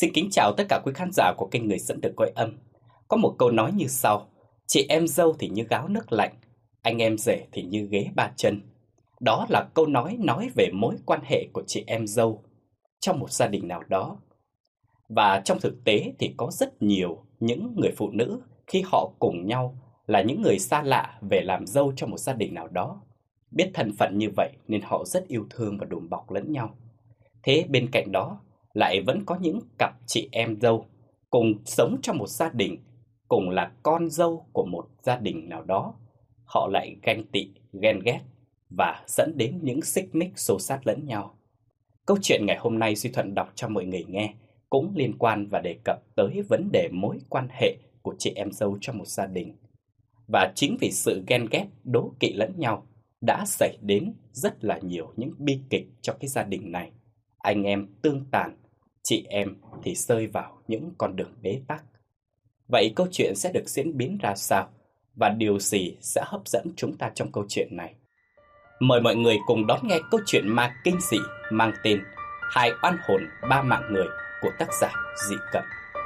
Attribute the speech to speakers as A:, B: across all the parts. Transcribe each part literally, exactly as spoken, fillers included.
A: Xin kính chào tất cả quý khán giả của kênh Người Dẫn Được Cõi Âm. Có một câu nói như sau: chị em dâu thì như gáo nước lạnh, anh em rể thì như ghế ba chân. Đó là câu nói nói về mối quan hệ của chị em dâu trong một gia đình nào đó. Và trong thực tế thì có rất nhiều những người phụ nữ khi họ cùng nhau là những người xa lạ về làm dâu cho một gia đình nào đó. Biết thân phận như vậy nên họ rất yêu thương và đùm bọc lẫn nhau. Thế bên cạnh đó lại vẫn có những cặp chị em dâu cùng sống trong một gia đình, cùng là con dâu của một gia đình nào đó. Họ lại ganh tị, ghen ghét và dẫn đến những xích mích xô xát lẫn nhau. Câu chuyện ngày hôm nay Duy Thuận đọc cho mọi người nghe cũng liên quan và đề cập tới vấn đề mối quan hệ của chị em dâu trong một gia đình. Và chính vì sự ghen ghét, đố kỵ lẫn nhau đã xảy đến rất là nhiều những bi kịch cho cái gia đình này. Anh em tương tàn, chị em thì rơi vào những con đường bế tắc. Vậy câu chuyện sẽ được diễn biến ra sao? Và điều gì sẽ hấp dẫn chúng ta trong câu chuyện này? Mời mọi người cùng đón nghe câu chuyện ma kinh dị mang tên Hai oan hồn ba mạng người của tác giả Dị Cẩm.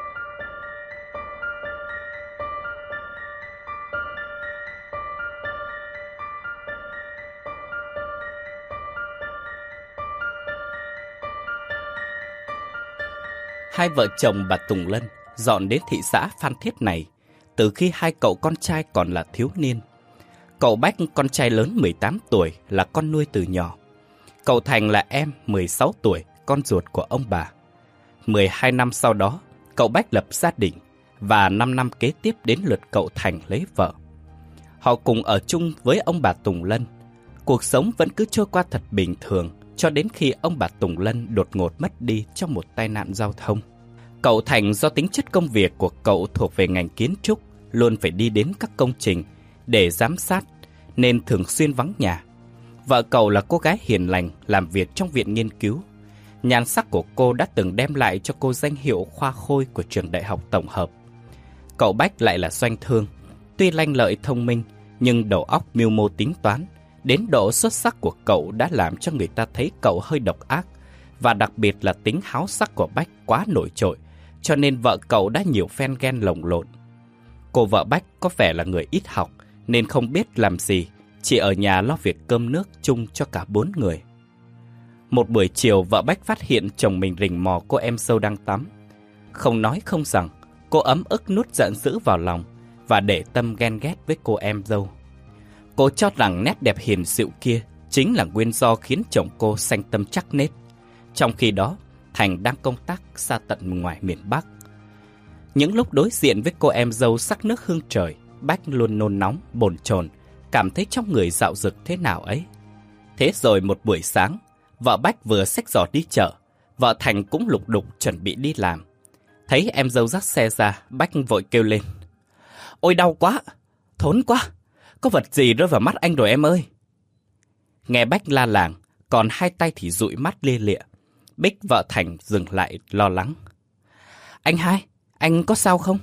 A: Hai vợ chồng bà Tùng Lân dọn đến thị xã Phan Thiết này từ khi hai cậu con trai còn là thiếu niên. Cậu Bách, con trai lớn mười tám tuổi, là con nuôi từ nhỏ. Cậu Thành là em mười sáu tuổi, con ruột của ông bà. mười hai năm sau đó, cậu Bách lập gia đình và năm năm kế tiếp đến lượt cậu Thành lấy vợ. Họ cùng ở chung với ông bà Tùng Lân. Cuộc sống vẫn cứ trôi qua thật bình thường cho đến khi ông bà Tùng Lân đột ngột mất đi trong một tai nạn giao thông. Cậu Thành do tính chất công việc của cậu thuộc về ngành kiến trúc, luôn phải đi đến các công trình để giám sát nên thường xuyên vắng nhà. Vợ cậu là cô gái hiền lành làm việc trong viện nghiên cứu. Nhan sắc của cô đã từng đem lại cho cô danh hiệu khoa khôi của trường đại học tổng hợp. Cậu Bách lại là doanh thương, tuy lanh lợi thông minh nhưng đầu óc mưu mô tính toán. Đến độ xuất sắc của cậu đã làm cho người ta thấy cậu hơi độc ác, và đặc biệt là tính háo sắc của Bách quá nổi trội, cho nên vợ cậu đã nhiều phen ghen lồng lộn. Cô vợ Bách có vẻ là người ít học nên không biết làm gì, chỉ ở nhà lo việc cơm nước chung cho cả bốn người. Một buổi chiều, vợ Bách phát hiện chồng mình rình mò cô em dâu đang tắm. Không nói không rằng, cô ấm ức nuốt giận dữ vào lòng và để tâm ghen ghét với cô em dâu. Cô cho rằng nét đẹp hiền dịu kia chính là nguyên do khiến chồng cô sanh tâm chắc nết. Trong khi đó, Thành đang công tác xa tận ngoài miền Bắc. Những lúc đối diện với cô em dâu sắc nước hương trời, Bách luôn nôn nóng, bồn chồn, cảm thấy trong người dạo dực thế nào ấy. Thế rồi một buổi sáng, vợ Bách vừa xách giỏ đi chợ, vợ Thành cũng lục đục chuẩn bị đi làm. Thấy em dâu dắt xe ra, Bách vội kêu lên: "Ôi đau quá, thốn quá, có vật gì rơi vào mắt anh rồi em ơi." Nghe Bách la làng, còn hai tay thì dụi mắt lia lịa. Bích vợ Thành dừng lại lo lắng: "Anh hai, anh có sao không?"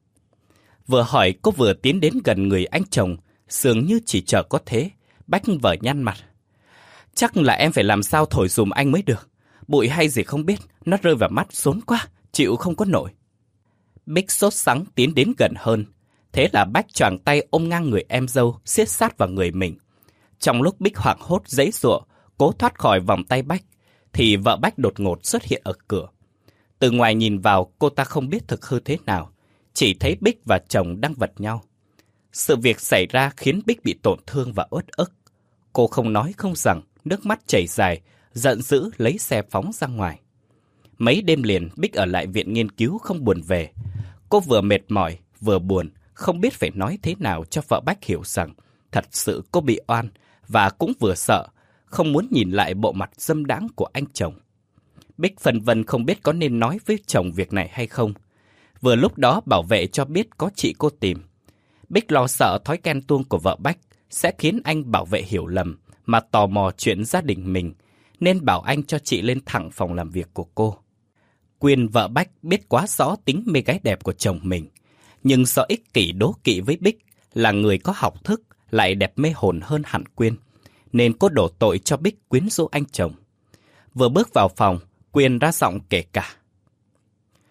A: Vừa hỏi cô vừa tiến đến gần người anh chồng, dường như chỉ chờ có thế. Bách vợ nhăn mặt: "Chắc là em phải làm sao thổi dùm anh mới được. Bụi hay gì không biết, nó rơi vào mắt xốn quá, chịu không có nổi." Bích sốt sắng tiến đến gần hơn. Thế là Bách choàng tay ôm ngang người em dâu, siết sát vào người mình. Trong lúc Bích hoảng hốt giãy giụa, cố thoát khỏi vòng tay Bách, thì vợ Bách đột ngột xuất hiện ở cửa. Từ ngoài nhìn vào, cô ta không biết thực hư thế nào, chỉ thấy Bích và chồng đang vật nhau. Sự việc xảy ra khiến Bích bị tổn thương và uất ức. Cô không nói không rằng, nước mắt chảy dài, giận dữ lấy xe phóng ra ngoài. Mấy đêm liền, Bích ở lại viện nghiên cứu không buồn về. Cô vừa mệt mỏi, vừa buồn, không biết phải nói thế nào cho vợ Bách hiểu rằng thật sự cô bị oan, và cũng vừa sợ, không muốn nhìn lại bộ mặt dâm đãng của anh chồng. Bích phân vân không biết có nên nói với chồng việc này hay không. Vừa lúc đó bảo vệ cho biết có chị cô tìm. Bích lo sợ thói ghen tuông của vợ Bách sẽ khiến anh bảo vệ hiểu lầm mà tò mò chuyện gia đình mình, nên bảo anh cho chị lên thẳng phòng làm việc của cô. Quyên vợ Bách biết quá rõ tính mê gái đẹp của chồng mình, nhưng do ích kỷ đố kỵ với Bích là người có học thức lại đẹp mê hồn hơn hẳn Quyên, nên cô đổ tội cho Bích quyến rũ anh chồng. Vừa bước vào phòng, Quyên ra giọng kể cả: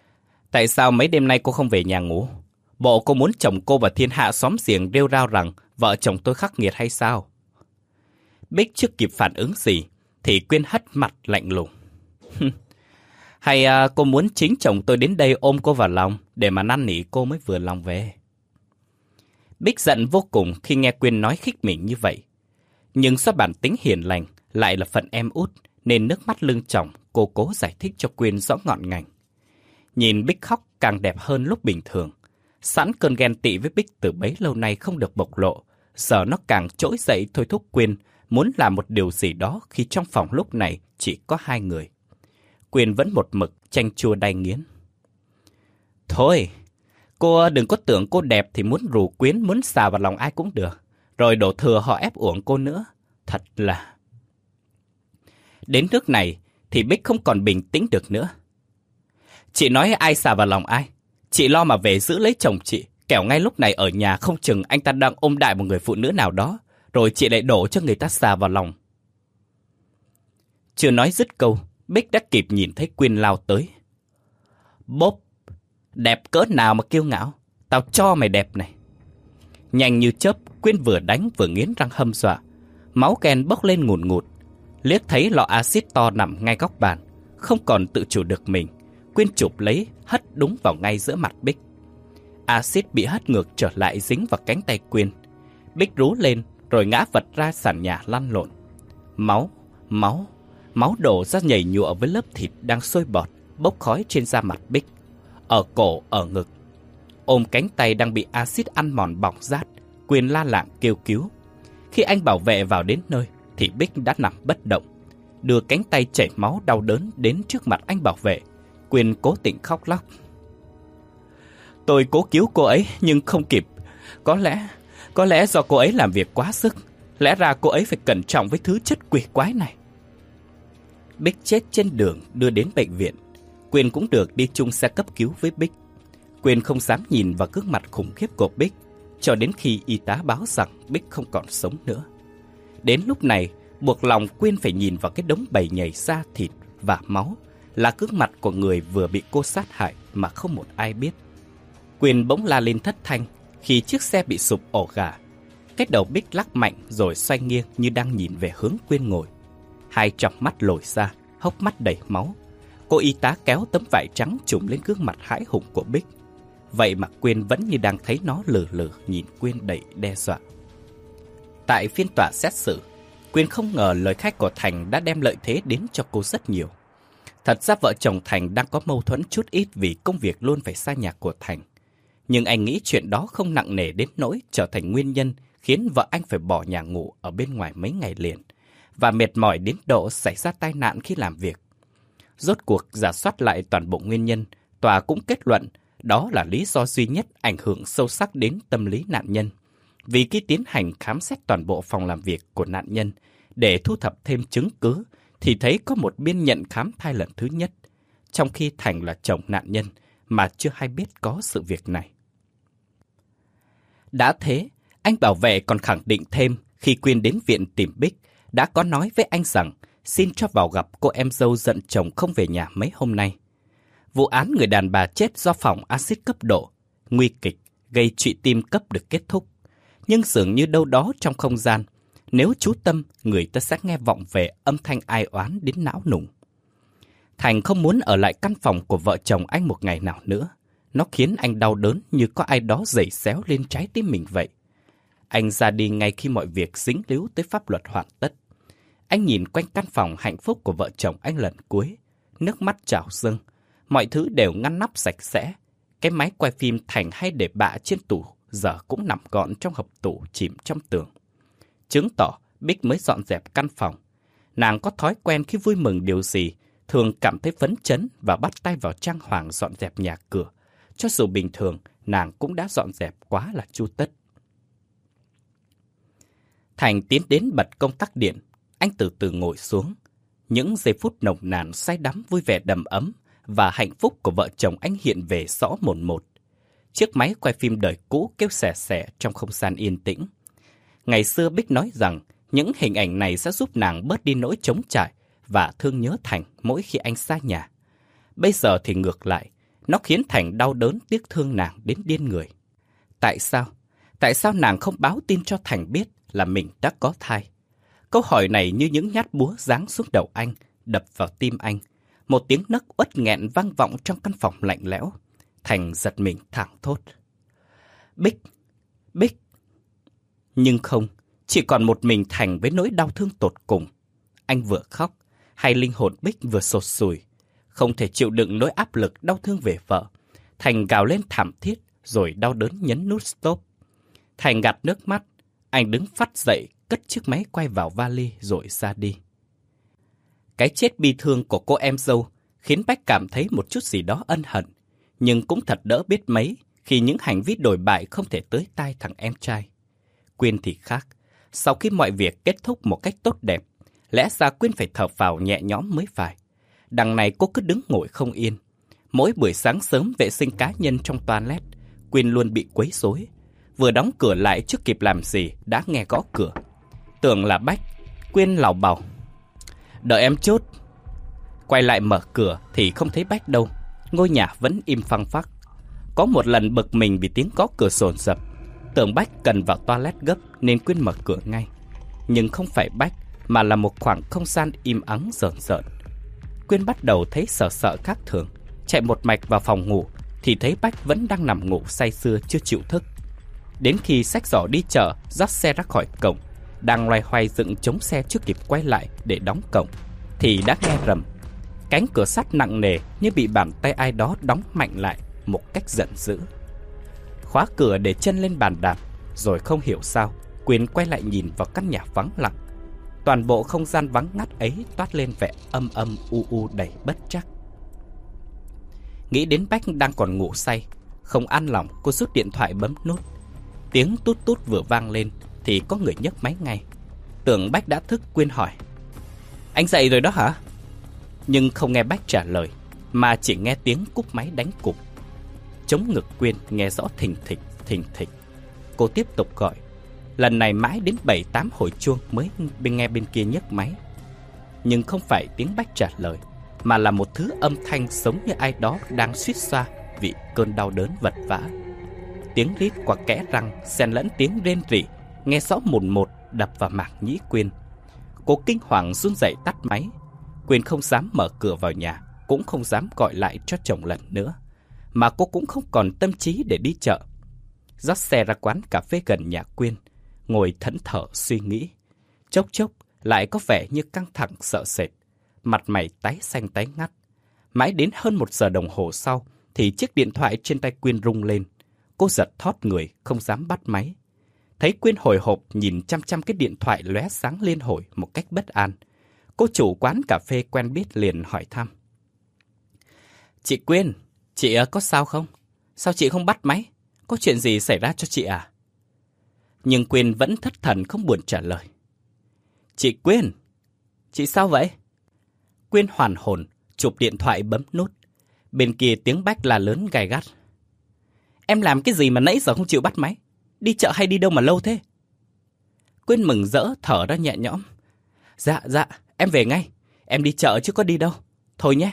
A: Tại sao mấy đêm nay cô không về nhà ngủ? Bộ cô muốn chồng cô và thiên hạ xóm giềng rêu rao rằng vợ chồng tôi khắc nghiệt hay sao? Bích chưa kịp phản ứng gì thì Quyên hất mặt lạnh lùng. Hay à, cô muốn chính chồng tôi đến đây ôm cô vào lòng để mà năn nỉ cô mới vừa lòng về? Bích giận vô cùng khi nghe Quyên nói khích mình như vậy. Nhưng do bản tính hiền lành lại là phận em út nên nước mắt lưng tròng, cô cố giải thích cho Quyên rõ ngọn ngành. Nhìn Bích khóc càng đẹp hơn lúc bình thường. Sẵn cơn ghen tị với Bích từ bấy lâu nay không được bộc lộ, giờ nó càng trỗi dậy thôi thúc Quyên muốn làm một điều gì đó khi trong phòng lúc này chỉ có hai người. Quyên vẫn một mực chanh chua đay nghiến. Thôi, cô đừng có tưởng cô đẹp thì muốn rủ quyến, muốn xà vào lòng ai cũng được. Rồi đổ thừa họ ép uổng cô nữa. Thật là... Đến nước này thì Bích không còn bình tĩnh được nữa. Chị nói ai xà vào lòng ai? Chị lo mà về giữ lấy chồng chị, kẻo ngay lúc này ở nhà không chừng anh ta đang ôm đại một người phụ nữ nào đó, rồi chị lại đổ cho người ta xà vào lòng. Chưa nói dứt câu, Bích đã kịp nhìn thấy Quyên lao tới. Bốp! Đẹp cỡ nào mà kiêu ngạo, tao cho mày đẹp này. Nhanh như chớp, Quyên vừa đánh vừa nghiến răng hâm dọa. Máu ghen bốc lên ngùn ngụt. Liếc thấy lọ axit to nằm ngay góc bàn, không còn tự chủ được mình, Quyên chụp lấy, hất đúng vào ngay giữa mặt Bích. Axit bị hất ngược trở lại dính vào cánh tay Quyên. Bích rú lên rồi ngã vật ra sàn nhà lăn lộn. Máu, máu, máu đổ ra nhầy nhụa với lớp thịt đang sôi bọt, bốc khói trên da mặt Bích. Ở cổ, ở ngực. Ôm cánh tay đang bị axit ăn mòn bỏng rát, Quyên la làng kêu cứu. Khi anh bảo vệ vào đến nơi thì Bích đã nằm bất động, đưa cánh tay chảy máu đau đớn đến trước mặt anh bảo vệ. Quyên cố tình khóc lóc. Tôi cố cứu cô ấy nhưng không kịp. Có lẽ, có lẽ do cô ấy làm việc quá sức. Lẽ ra cô ấy phải cẩn trọng với thứ chất quỷ quái này. Bích chết trên đường đưa đến bệnh viện. Quyên cũng được đi chung xe cấp cứu với Bích. Quyên không dám nhìn vào gương mặt khủng khiếp của Bích cho đến khi y tá báo rằng Bích không còn sống nữa. Đến lúc này, buộc lòng Quyên phải nhìn vào cái đống bầy nhầy da thịt và máu, là gương mặt của người vừa bị cô sát hại mà không một ai biết. Quyên bỗng la lên thất thanh khi chiếc xe bị sụp ổ gà. Cái đầu Bích lắc mạnh rồi xoay nghiêng như đang nhìn về hướng Quyên ngồi. Hai tròng mắt lồi ra, hốc mắt đầy máu. Cô y tá kéo tấm vải trắng trùm lên gương mặt hãi hùng của Bích. Vậy mà Quyên vẫn như đang thấy nó lừ lừ nhìn Quyên đầy đe dọa. Tại phiên tòa xét xử, Quyên không ngờ lời khai của Thành đã đem lợi thế đến cho cô rất nhiều. Thật ra vợ chồng Thành đang có mâu thuẫn chút ít vì công việc luôn phải xa nhà của Thành. Nhưng anh nghĩ chuyện đó không nặng nề đến nỗi trở thành nguyên nhân khiến vợ anh phải bỏ nhà ngủ ở bên ngoài mấy ngày liền và mệt mỏi đến độ xảy ra tai nạn khi làm việc. Rốt cuộc rà soát lại toàn bộ nguyên nhân, tòa cũng kết luận đó là lý do duy nhất ảnh hưởng sâu sắc đến tâm lý nạn nhân. Vì khi tiến hành khám xét toàn bộ phòng làm việc của nạn nhân để thu thập thêm chứng cứ, thì thấy có một biên nhận khám thai lần thứ nhất, trong khi Thành là chồng nạn nhân mà chưa hay biết có sự việc này. Đã thế, anh bảo vệ còn khẳng định thêm khi Quyên đến viện tìm Bích, đã có nói với anh rằng xin cho vào gặp cô em dâu giận chồng không về nhà mấy hôm nay. Vụ án người đàn bà chết do phỏng axit cấp độ, nguy kịch, gây trụy tim cấp được kết thúc. Nhưng dường như đâu đó trong không gian, nếu chú tâm, người ta sẽ nghe vọng về âm thanh ai oán đến não nùng. Thành không muốn ở lại căn phòng của vợ chồng anh một ngày nào nữa. Nó khiến anh đau đớn như có ai đó giày xéo lên trái tim mình vậy. Anh ra đi ngay khi mọi việc dính líu tới pháp luật hoàn tất. Anh nhìn quanh căn phòng hạnh phúc của vợ chồng anh lần cuối. Nước mắt trào dâng. Mọi thứ đều ngăn nắp sạch sẽ. Cái máy quay phim Thành hay để bạ trên tủ giờ cũng nằm gọn trong hộc tủ chìm trong tường. Chứng tỏ Bích mới dọn dẹp căn phòng. Nàng có thói quen khi vui mừng điều gì, thường cảm thấy phấn chấn và bắt tay vào trang hoàng dọn dẹp nhà cửa. Cho dù bình thường, nàng cũng đã dọn dẹp quá là chu tất. Thành tiến đến bật công tắc điện. Anh từ từ ngồi xuống. Những giây phút nồng nàn say đắm vui vẻ đầm ấm và hạnh phúc của vợ chồng anh hiện về rõ mồn một. Chiếc máy quay phim đời cũ kêu xè xè trong không gian yên tĩnh. Ngày xưa Bích nói rằng những hình ảnh này sẽ giúp nàng bớt đi nỗi trống trải và thương nhớ Thành mỗi khi anh xa nhà. Bây giờ thì ngược lại, Nó khiến Thành đau đớn tiếc thương nàng đến điên người. Tại sao? Tại sao nàng không báo tin cho Thành biết là mình đã có thai? Câu hỏi này như những nhát búa giáng xuống đầu anh, đập vào tim anh. Một tiếng nấc uất nghẹn vang vọng trong căn phòng lạnh lẽo. Thành giật mình thảng thốt. Bích! Bích! Nhưng không, chỉ còn một mình Thành với nỗi đau thương tột cùng. Anh vừa khóc, hay linh hồn Bích vừa sột sùi. Không thể chịu đựng nỗi áp lực đau thương về vợ. Thành gào lên thảm thiết, rồi đau đớn nhấn nút stop. Thành gạt nước mắt, anh đứng phắt dậy, cất chiếc máy quay vào vali rồi ra đi. Cái chết bi thương của cô em dâu khiến Bách cảm thấy một chút gì đó ân hận, nhưng cũng thật đỡ biết mấy khi những hành vi đồi bại không thể tới tai thằng em trai. Quyên thì khác, sau khi mọi việc kết thúc một cách tốt đẹp, lẽ ra Quyên phải thở phào nhẹ nhõm mới phải. Đằng này cô cứ đứng ngồi không yên. Mỗi buổi sáng sớm vệ sinh cá nhân trong toilet, Quyên luôn bị quấy rối. Vừa đóng cửa lại chưa kịp làm gì đã nghe gõ cửa. Tưởng là Bách, Quyên lảo bảo. Đợi em chút. Quay lại mở cửa thì không thấy Bách đâu. Ngôi nhà vẫn im phăng phắc. Có một lần bực mình vì tiếng gõ cửa sồn sập. Tưởng Bách cần vào toilet gấp nên Quyên mở cửa ngay. Nhưng không phải Bách mà là một khoảng không gian im ắng rợn rợn. Quyên bắt đầu thấy sợ sợ khác thường. Chạy một mạch vào phòng ngủ thì thấy Bách vẫn đang nằm ngủ say sưa chưa chịu thức. Đến khi xách giỏ đi chợ, dắt xe ra khỏi cổng, đang loay hoay dựng chống xe chưa kịp quay lại để đóng cổng, thì đã nghe rầm. Cánh cửa sắt nặng nề như bị bàn tay ai đó đóng mạnh lại một cách giận dữ. Khóa cửa để chân lên bàn đạp, rồi không hiểu sao, Quyên quay lại nhìn vào căn nhà vắng lặng. Toàn bộ không gian vắng ngắt ấy toát lên vẻ âm âm u u đầy bất trắc. Nghĩ đến Bách đang còn ngủ say, không an lòng cô rút điện thoại bấm nút. Tiếng tút tút vừa vang lên thì có người nhấc máy ngay. Tưởng Bách đã thức, Quyên hỏi: Anh dậy rồi đó hả? Nhưng không nghe Bách trả lời, mà chỉ nghe tiếng cúp máy đánh cụp. Chống ngực Quyên nghe rõ thình thịch, thình thịch. Cô tiếp tục gọi. Lần này mãi đến bảy tám hồi chuông mới bên nghe bên kia nhấc máy. Nhưng không phải tiếng Bách trả lời, mà là một thứ âm thanh giống như ai đó đang suýt xoa vì cơn đau đớn vật vã. Tiếng rít qua kẽ răng xen lẫn tiếng rên rỉ, nghe rõ mồn một đập vào màng nhĩ Quyên. Cô kinh hoàng run rẩy tắt máy. Quyên không dám mở cửa vào nhà, cũng không dám gọi lại cho chồng lần nữa, mà cô cũng không còn tâm trí để đi chợ. Dắt xe ra quán cà phê gần nhà Quyên, ngồi thẫn thờ suy nghĩ. Chốc chốc lại có vẻ như căng thẳng sợ sệt, mặt mày tái xanh tái ngắt. Mãi đến hơn một giờ đồng hồ sau thì chiếc điện thoại trên tay Quyên rung lên. Cô giật thót người, không dám bắt máy. Thấy Quyên hồi hộp nhìn chăm chăm cái điện thoại lóe sáng lên hồi một cách bất an, cô chủ quán cà phê quen biết liền hỏi thăm: Chị Quyên, chị có sao không? Sao chị không bắt máy? Có chuyện gì xảy ra cho chị à? Nhưng Quyên vẫn thất thần không buồn trả lời. Chị Quyên, chị sao vậy? Quyên hoàn hồn, chụp điện thoại bấm nút. Bên kia tiếng Bách la lớn gay gắt: Em làm cái gì mà nãy giờ không chịu bắt máy? Đi chợ hay đi đâu mà lâu thế? Quyên mừng rỡ thở ra nhẹ nhõm. Dạ, dạ, em về ngay. Em đi chợ chứ có đi đâu. Thôi nhé.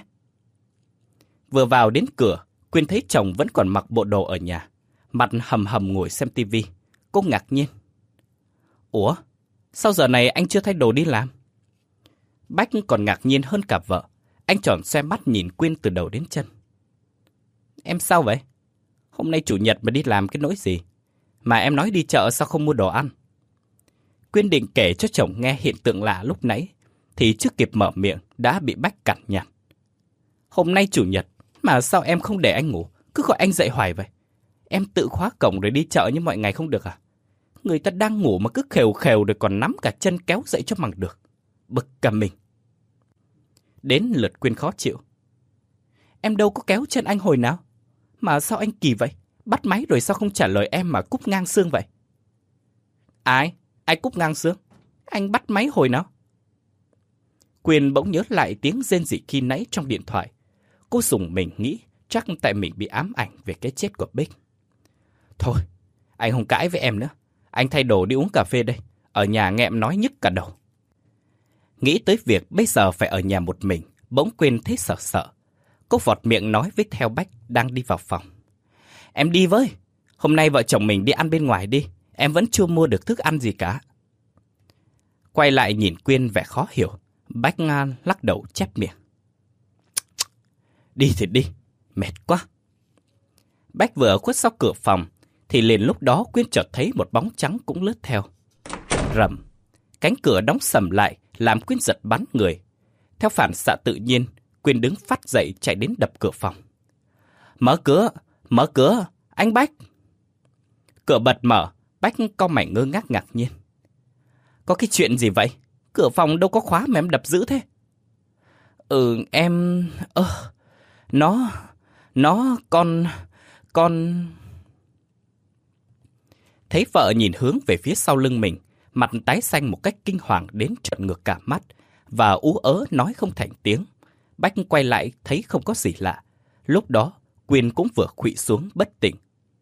A: Vừa vào đến cửa, Quyên thấy chồng vẫn còn mặc bộ đồ ở nhà, mặt hầm hầm ngồi xem tivi. Cô ngạc nhiên. Ủa, sao giờ này anh chưa thay đồ đi làm? Bách còn ngạc nhiên hơn cả vợ. Anh tròn xoe mắt nhìn Quyên từ đầu đến chân. Em sao vậy? Hôm nay chủ nhật mà đi làm cái nỗi gì? Mà em nói đi chợ sao không mua đồ ăn? Quyên định kể cho chồng nghe hiện tượng lạ lúc nãy, thì chưa kịp mở miệng đã bị Bách cằn nhằn. Hôm nay chủ nhật, mà sao em không để anh ngủ, cứ gọi anh dậy hoài vậy? Em tự khóa cổng rồi đi chợ như mọi ngày không được à? Người ta đang ngủ mà cứ khều khều rồi còn nắm cả chân kéo dậy cho bằng được. Bực cả mình. Đến lượt Quyên khó chịu. Em đâu có kéo chân anh hồi nào. Mà sao anh kỳ vậy? Bắt máy rồi sao không trả lời em mà cúp ngang xương vậy? Ai? Ai cúp ngang xương? Anh bắt máy hồi nào? Quyên bỗng nhớ lại tiếng rên rỉ khi nãy trong điện thoại. Cô rùng mình nghĩ chắc tại mình bị ám ảnh về cái chết của Bích. Thôi, anh không cãi với em nữa. Anh thay đồ đi uống cà phê đây. Ở nhà nghe em nói nhức cả đầu. Nghĩ tới việc bây giờ phải ở nhà một mình, bỗng Quyên thấy sợ sợ. Cô vọt miệng nói với Theo Bách đang đi vào phòng. Em đi với. Hôm nay vợ chồng mình đi ăn bên ngoài đi. Em vẫn chưa mua được thức ăn gì cả. Quay lại nhìn Quyên vẻ khó hiểu. Bách Ngan lắc đầu chép miệng. Đi thì đi. Mệt quá. Bách vừa khuất sau cửa phòng thì liền lúc đó Quyên chợt thấy một bóng trắng cũng lướt theo. Rầm. Cánh cửa đóng sầm lại làm Quyên giật bắn người. Theo phản xạ tự nhiên, Quyên đứng phát dậy chạy đến đập cửa phòng. Mở cửa! Mở cửa! Anh Bách! Cửa bật mở, Bách cau mày ngơ ngác ngạc nhiên. Có cái chuyện gì vậy? Cửa phòng đâu có khóa mà em đập dữ thế? Ừ, em... Ơ... Uh, nó... Nó... Con... Con... Thấy vợ nhìn hướng về phía sau lưng mình, mặt tái xanh một cách kinh hoàng đến trợn ngược cả mắt, và ú ớ nói không thành tiếng. Bách quay lại thấy không có gì lạ. Lúc đó, Quyên cũng vừa khuỵu xuống bất tỉnh.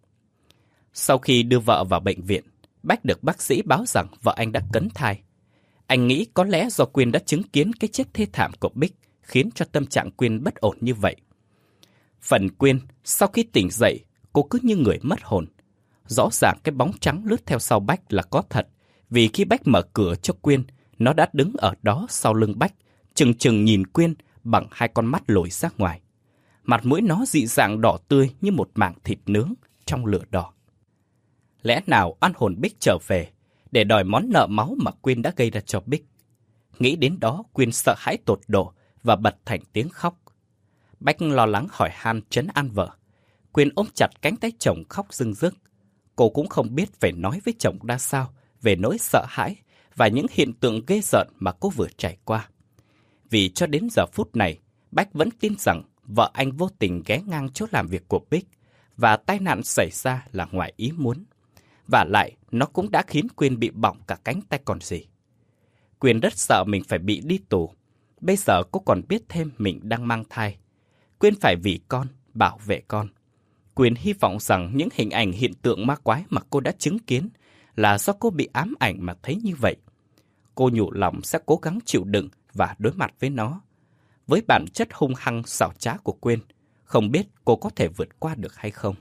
A: Sau khi đưa vợ vào bệnh viện, Bách được bác sĩ báo rằng vợ anh đã cấn thai. Anh nghĩ có lẽ do Quyên đã chứng kiến cái chết thê thảm của Bích khiến cho tâm trạng Quyên bất ổn như vậy. Phần Quyên, sau khi tỉnh dậy, cô cứ như người mất hồn. Rõ ràng cái bóng trắng lướt theo sau Bách là có thật, vì khi Bách mở cửa cho Quyên, nó đã đứng ở đó sau lưng Bách, chừng chừng nhìn Quyên bằng hai con mắt lồi ra ngoài. Mặt mũi nó dị dạng đỏ tươi như một mảng thịt nướng trong lửa đỏ. Lẽ nào oan hồn Bích trở về để đòi món nợ máu mà Quyên đã gây ra cho Bích? Nghĩ đến đó, Quyên sợ hãi tột độ và bật thành tiếng khóc. Bách lo lắng hỏi han trấn an vợ. Quyên ôm chặt cánh tay chồng khóc rưng rức. Cô cũng không biết phải nói với chồng ra sao về nỗi sợ hãi và những hiện tượng ghê rợn mà cô vừa trải qua. Vì cho đến giờ phút này, Bách vẫn tin rằng vợ anh vô tình ghé ngang chỗ làm việc của Bích và tai nạn xảy ra là ngoài ý muốn. Và lại, nó cũng đã khiến Quyên bị bỏng cả cánh tay còn gì. Quyên rất sợ mình phải bị đi tù. Bây giờ cô còn biết thêm mình đang mang thai. Quyên phải vì con, bảo vệ con. Quyên hy vọng rằng những hình ảnh hiện tượng ma quái mà cô đã chứng kiến là do cô bị ám ảnh mà thấy như vậy. Cô nhủ lòng sẽ cố gắng chịu đựng và đối mặt với nó. Với bản chất hung hăng xảo trá của Quyên, không biết cô có thể vượt qua được hay không.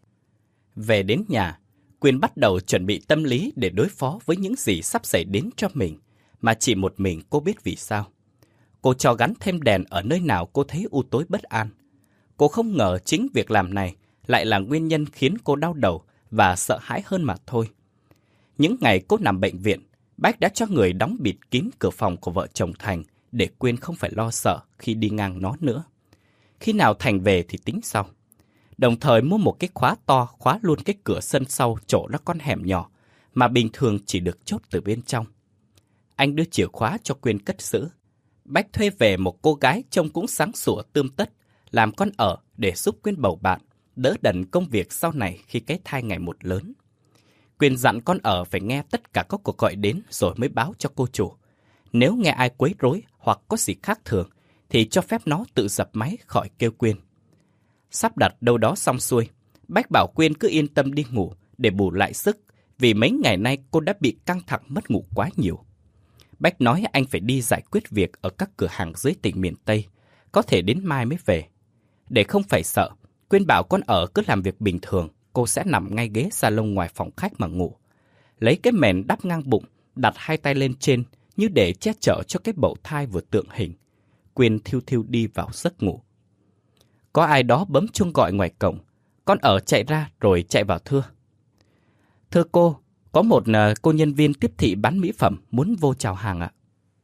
A: Về đến nhà, Quyên bắt đầu chuẩn bị tâm lý để đối phó với những gì sắp xảy đến cho mình, mà chỉ một mình cô biết vì sao. Cô cho gắn thêm đèn ở nơi nào cô thấy u tối bất an. Cô không ngờ chính việc làm này lại là nguyên nhân khiến cô đau đầu và sợ hãi hơn mà thôi. Những ngày cô nằm bệnh viện, Bách đã cho người đóng bịt kín cửa phòng của vợ chồng Thành để Quyên không phải lo sợ khi đi ngang nó nữa. Khi nào Thành về thì tính sau. Đồng thời mua một cái khóa to khóa luôn cái cửa sân sau chỗ nó con hẻm nhỏ mà bình thường chỉ được chốt từ bên trong. Anh đưa chìa khóa cho Quyên cất giữ. Bách thuê về một cô gái trông cũng sáng sủa tươm tất, làm con ở để giúp Quyên bầu bạn, đỡ đần công việc sau này khi cái thai ngày một lớn. Quyên dặn con ở phải nghe tất cả các cuộc gọi đến rồi mới báo cho cô chủ. Nếu nghe ai quấy rối hoặc có gì khác thường thì cho phép nó tự dập máy khỏi kêu Quyên. Sắp đặt đâu đó xong xuôi, Bách bảo Quyên cứ yên tâm đi ngủ để bù lại sức, vì mấy ngày nay cô đã bị căng thẳng mất ngủ quá nhiều. Bách nói anh phải đi giải quyết việc ở các cửa hàng dưới tỉnh miền Tây, có thể đến mai mới về. Để không phải sợ, Quyên bảo con ở cứ làm việc bình thường, cô sẽ nằm ngay ghế salon ngoài phòng khách mà ngủ. Lấy cái mền đắp ngang bụng, đặt hai tay lên trên như để che chở cho cái bầu thai vừa tượng hình. Quyên thiu thiu đi vào giấc ngủ. Có ai đó bấm chuông gọi ngoài cổng. Con ở chạy ra rồi chạy vào thưa. Thưa cô, có một uh, cô nhân viên tiếp thị bán mỹ phẩm muốn vô chào hàng ạ.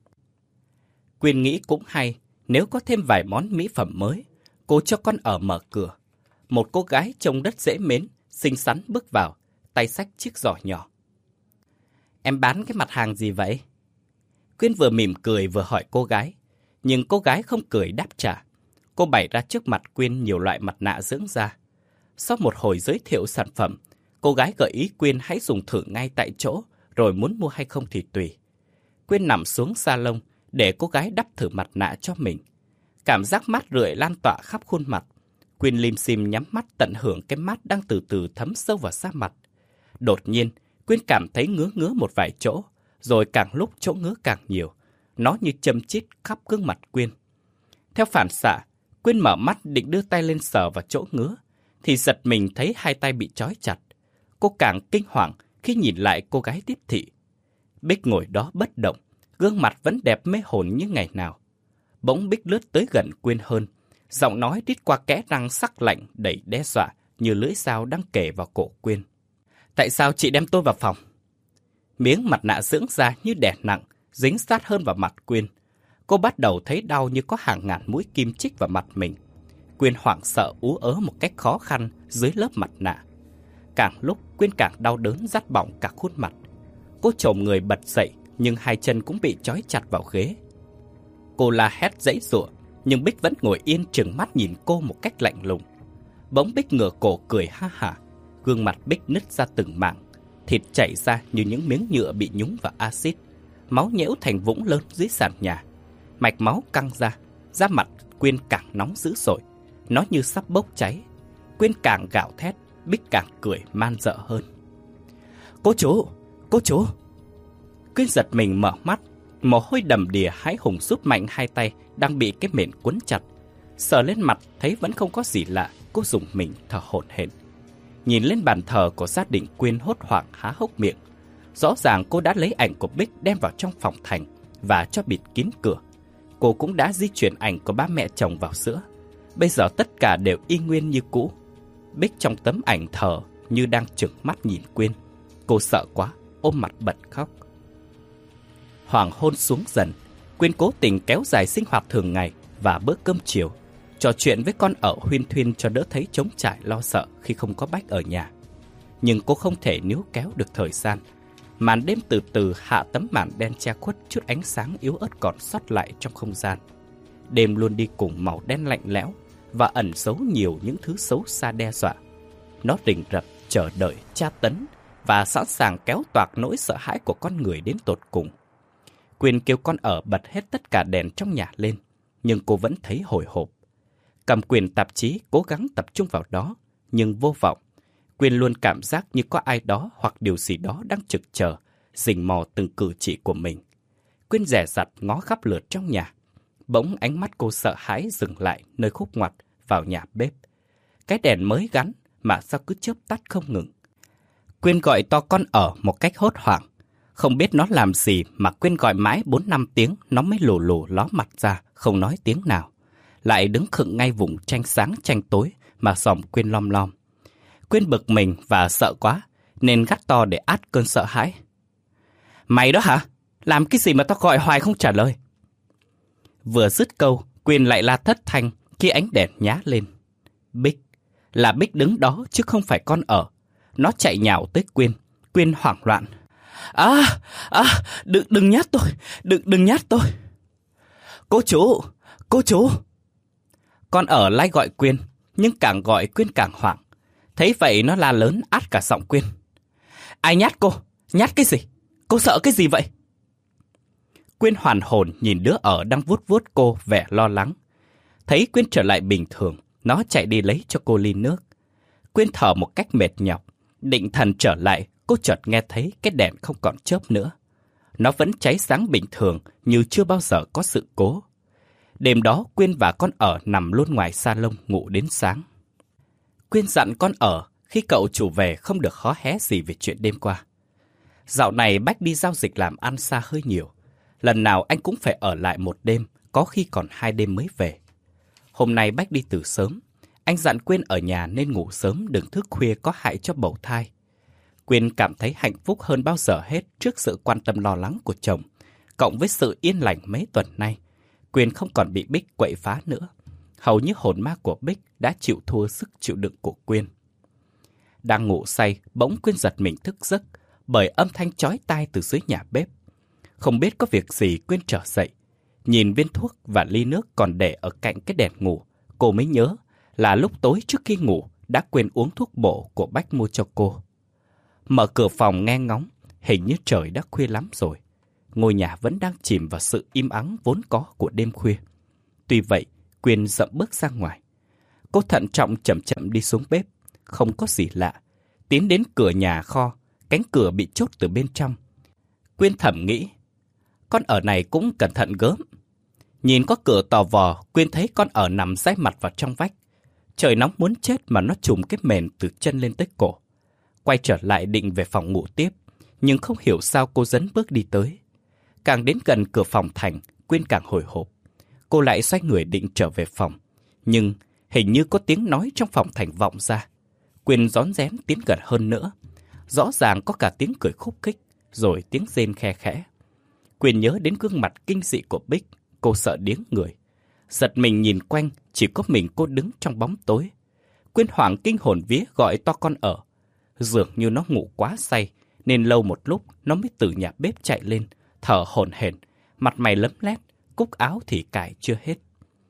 A: Quyên nghĩ cũng hay, nếu có thêm vài món mỹ phẩm mới, cô cho con ở mở cửa. Một cô gái trông rất dễ mến, xinh xắn bước vào, tay xách chiếc giỏ nhỏ. Em bán cái mặt hàng gì vậy? Quyên vừa mỉm cười vừa hỏi cô gái, nhưng cô gái không cười đáp trả. Cô bày ra trước mặt Quyên nhiều loại mặt nạ dưỡng da. Sau một hồi giới thiệu sản phẩm, cô gái gợi ý Quyên hãy dùng thử ngay tại chỗ, rồi muốn mua hay không thì tùy. Quyên nằm xuống salon để cô gái đắp thử mặt nạ cho mình. Cảm giác mát rượi lan tỏa khắp khuôn mặt. Quyên lim dim nhắm mắt tận hưởng cái mát đang từ từ thấm sâu vào da mặt. Đột nhiên, Quyên cảm thấy ngứa ngứa một vài chỗ, rồi càng lúc chỗ ngứa càng nhiều. Nó như châm chít khắp gương mặt Quyên. Theo phản xạ, Quyên mở mắt định đưa tay lên sờ vào chỗ ngứa, thì giật mình thấy hai tay bị trói chặt. Cô càng kinh hoàng khi nhìn lại cô gái tiếp thị. Bích ngồi đó bất động, gương mặt vẫn đẹp mê hồn như ngày nào. Bỗng Bích lướt tới gần Quyên hơn, giọng nói rít qua kẽ răng sắc lạnh đầy đe dọa như lưỡi dao đang kề vào cổ Quyên. Tại sao chị đem tôi vào phòng? Miếng mặt nạ dưỡng da như đè nặng, dính sát hơn vào mặt Quyên. Cô bắt đầu thấy đau như có hàng ngàn mũi kim chích vào mặt mình. Quyên hoảng sợ ú ớ một cách khó khăn dưới lớp mặt nạ. Càng lúc Quyên càng đau đớn rát bỏng cả khuôn mặt. Cô chồm người bật dậy, nhưng hai chân cũng bị trói chặt vào ghế. Cô la hét giãy giụa, nhưng Bích vẫn ngồi yên trừng mắt nhìn cô một cách lạnh lùng. Bỗng Bích ngửa cổ cười ha hả, gương mặt Bích nứt ra từng mảng, thịt chảy ra như những miếng nhựa bị nhúng vào axit, máu nhễu thành vũng lớn dưới sàn nhà. Mạch máu căng ra, da mặt Quyên càng nóng dữ dội, nó như sắp bốc cháy. Quyên càng gào thét, Bích càng cười man dợ hơn. Cô chú, cô chú. Quyên giật mình mở mắt, mồ hôi đầm đìa hãi hùng rút mạnh hai tay đang bị cái mền quấn chặt. Sờ lên mặt thấy vẫn không có gì lạ, cô dùng mình thở hổn hển. Nhìn lên bàn thờ của gia đình Quyên hốt hoảng há hốc miệng. Rõ ràng cô đã lấy ảnh của Bích đem vào trong phòng Thành và cho bịt kín cửa. Cô cũng đã di chuyển ảnh của ba mẹ chồng vào giữa. Bây giờ tất cả đều y nguyên như cũ. Bích trong tấm ảnh thờ như đang trừng mắt nhìn Quyên. Cô sợ quá, ôm mặt bật khóc. Hoàng hôn xuống dần, Quyên cố tình kéo dài sinh hoạt thường ngày và bữa cơm chiều, trò chuyện với con ở huyên thuyên cho đỡ thấy trống trải lo sợ khi không có Bách ở nhà. Nhưng cô không thể níu kéo được thời gian. Màn đêm từ từ hạ tấm màn đen che khuất chút ánh sáng yếu ớt còn sót lại trong không gian. Đêm luôn đi cùng màu đen lạnh lẽo và ẩn giấu nhiều những thứ xấu xa đe dọa. Nó rình rập, chờ đợi, tra tấn và sẵn sàng kéo toạc nỗi sợ hãi của con người đến tột cùng. Quyên kêu con ở bật hết tất cả đèn trong nhà lên, nhưng cô vẫn thấy hồi hộp. Cầm quyển tạp chí cố gắng tập trung vào đó, nhưng vô vọng. Quyên luôn cảm giác như có ai đó hoặc điều gì đó đang trực chờ, rình mò từng cử chỉ của mình. Quyên dè dặt ngó khắp lượt trong nhà. Bỗng ánh mắt cô sợ hãi dừng lại nơi khúc ngoặt vào nhà bếp. Cái đèn mới gắn mà sao cứ chớp tắt không ngừng. Quyên gọi to con ở một cách hốt hoảng. Không biết nó làm gì mà Quyên gọi mãi bốn năm tiếng nó mới lù lù ló mặt ra, không nói tiếng nào. Lại đứng khựng ngay vùng tranh sáng tranh tối mà dòm Quyên lom lom. Quyên bực mình và sợ quá nên gắt to để át cơn sợ hãi. Mày đó hả? Làm cái gì mà tao gọi hoài không trả lời? Vừa dứt câu, Quyên lại la thất thanh khi ánh đèn nhá lên. Bích, là Bích đứng đó chứ không phải con ở. Nó chạy nhào tới Quyên. Quyên hoảng loạn. À, à, đừng, đừng nhát tôi, đừng, đừng nhát tôi. Cô chú, cô chú. Con ở lại gọi Quyên, nhưng càng gọi Quyên càng hoảng. Thấy vậy nó la lớn át cả giọng Quyên. Ai nhát cô? Nhát cái gì? Cô sợ cái gì vậy? Quyên hoàn hồn nhìn đứa ở đang vuốt vuốt cô vẻ lo lắng. Thấy Quyên trở lại bình thường, nó chạy đi lấy cho cô ly nước. Quyên thở một cách mệt nhọc, định thần trở lại, cô chợt nghe thấy cái đèn không còn chớp nữa. Nó vẫn cháy sáng bình thường như chưa bao giờ có sự cố. Đêm đó Quyên và con ở nằm luôn ngoài salon ngủ đến sáng. Quyên dặn con ở khi cậu chủ về không được hó hé gì về chuyện đêm qua. Dạo này Bách đi giao dịch làm ăn xa hơi nhiều. Lần nào anh cũng phải ở lại một đêm, có khi còn hai đêm mới về. Hôm nay Bách đi từ sớm. Anh dặn Quyên ở nhà nên ngủ sớm, đừng thức khuya có hại cho bầu thai. Quyên cảm thấy hạnh phúc hơn bao giờ hết trước sự quan tâm lo lắng của chồng. Cộng với sự yên lành mấy tuần nay, Quyên không còn bị Bích quậy phá nữa. Hầu như hồn ma của Bích đã chịu thua sức chịu đựng của Quyên. Đang ngủ say, bỗng Quyên giật mình thức giấc bởi âm thanh chói tai từ dưới nhà bếp. Không biết có việc gì, Quyên trở dậy. Nhìn viên thuốc và ly nước còn để ở cạnh cái đèn ngủ, cô mới nhớ là lúc tối trước khi ngủ đã quên uống thuốc bổ của Bách mua cho cô. Mở cửa phòng nghe ngóng, hình như trời đã khuya lắm rồi. Ngôi nhà vẫn đang chìm vào sự im ắng vốn có của đêm khuya. Tuy vậy, Quyên dậm bước ra ngoài. Cô thận trọng chậm chậm đi xuống bếp. Không có gì lạ. Tiến đến cửa nhà kho, cánh cửa bị chốt từ bên trong. Quyên thầm nghĩ, con ở này cũng cẩn thận gớm. Nhìn có cửa tò vò, Quyên thấy con ở nằm dái mặt vào trong vách. Trời nóng muốn chết mà nó trùm cái mền từ chân lên tới cổ. Quay trở lại định về phòng ngủ tiếp, nhưng không hiểu sao cô dấn bước đi tới. Càng đến gần cửa phòng Thành, Quyên càng hồi hộp. Cô lại xoay người định trở về phòng, nhưng hình như có tiếng nói trong phòng Thành vọng ra. Quyên rón rén tiến gần hơn nữa. Rõ ràng có cả tiếng cười khúc khích, rồi tiếng rên khe khẽ. Quyên nhớ đến gương mặt kinh dị của Bích, cô sợ điếng người. Giật mình nhìn quanh, chỉ có mình cô đứng trong bóng tối. Quyên hoảng kinh hồn vía gọi to con ở. Dường như nó ngủ quá say, nên lâu một lúc nó mới từ nhà bếp chạy lên, thở hổn hển, mặt mày lấm lét, cúc áo thì cài chưa hết.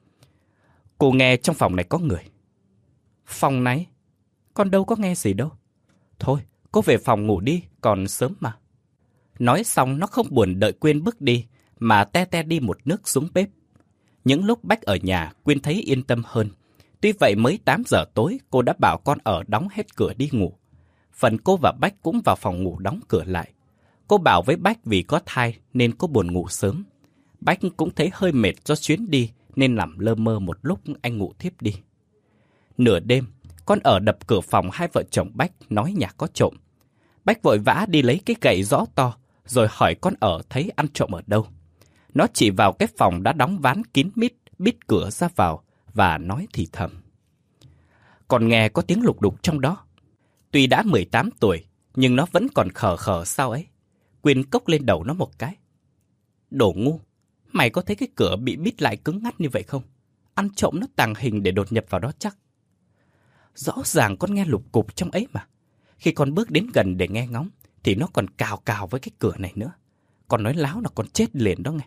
A: Cô nghe trong phòng này có người. Phòng này? Con đâu có nghe gì đâu. Thôi, cô về phòng ngủ đi, còn sớm mà. Nói xong nó không buồn đợi Quyên bước đi, mà te te đi một nước xuống bếp. Những lúc Bách ở nhà, Quyên thấy yên tâm hơn. Tuy vậy mới tám giờ tối, cô đã bảo con ở đóng hết cửa đi ngủ. Phần cô và Bách cũng vào phòng ngủ đóng cửa lại. Cô bảo với Bách vì có thai nên cô buồn ngủ sớm. Bách cũng thấy hơi mệt do chuyến đi nên nằm lơ mơ một lúc anh ngủ thiếp đi. Nửa đêm, con ở đập cửa phòng hai vợ chồng Bách nói nhà có trộm. Bách vội vã đi lấy cái gậy giõ to rồi hỏi con ở thấy ăn trộm ở đâu. Nó chỉ vào cái phòng đã đóng ván kín mít, bít cửa ra vào và nói thì thầm. Còn nghe có tiếng lục đục trong đó. Tuy đã mười tám tuổi, nhưng nó vẫn còn khờ khờ sao ấy. Quyên cốc lên đầu nó một cái. Đồ ngu, mày có thấy cái cửa bị bít lại cứng ngắt như vậy không? Ăn trộm nó tàng hình để đột nhập vào đó chắc. Rõ ràng con nghe lục cục trong ấy mà. Khi con bước đến gần để nghe ngóng, thì nó còn cào cào với cái cửa này nữa. Con nói láo là con chết liền đó nghe.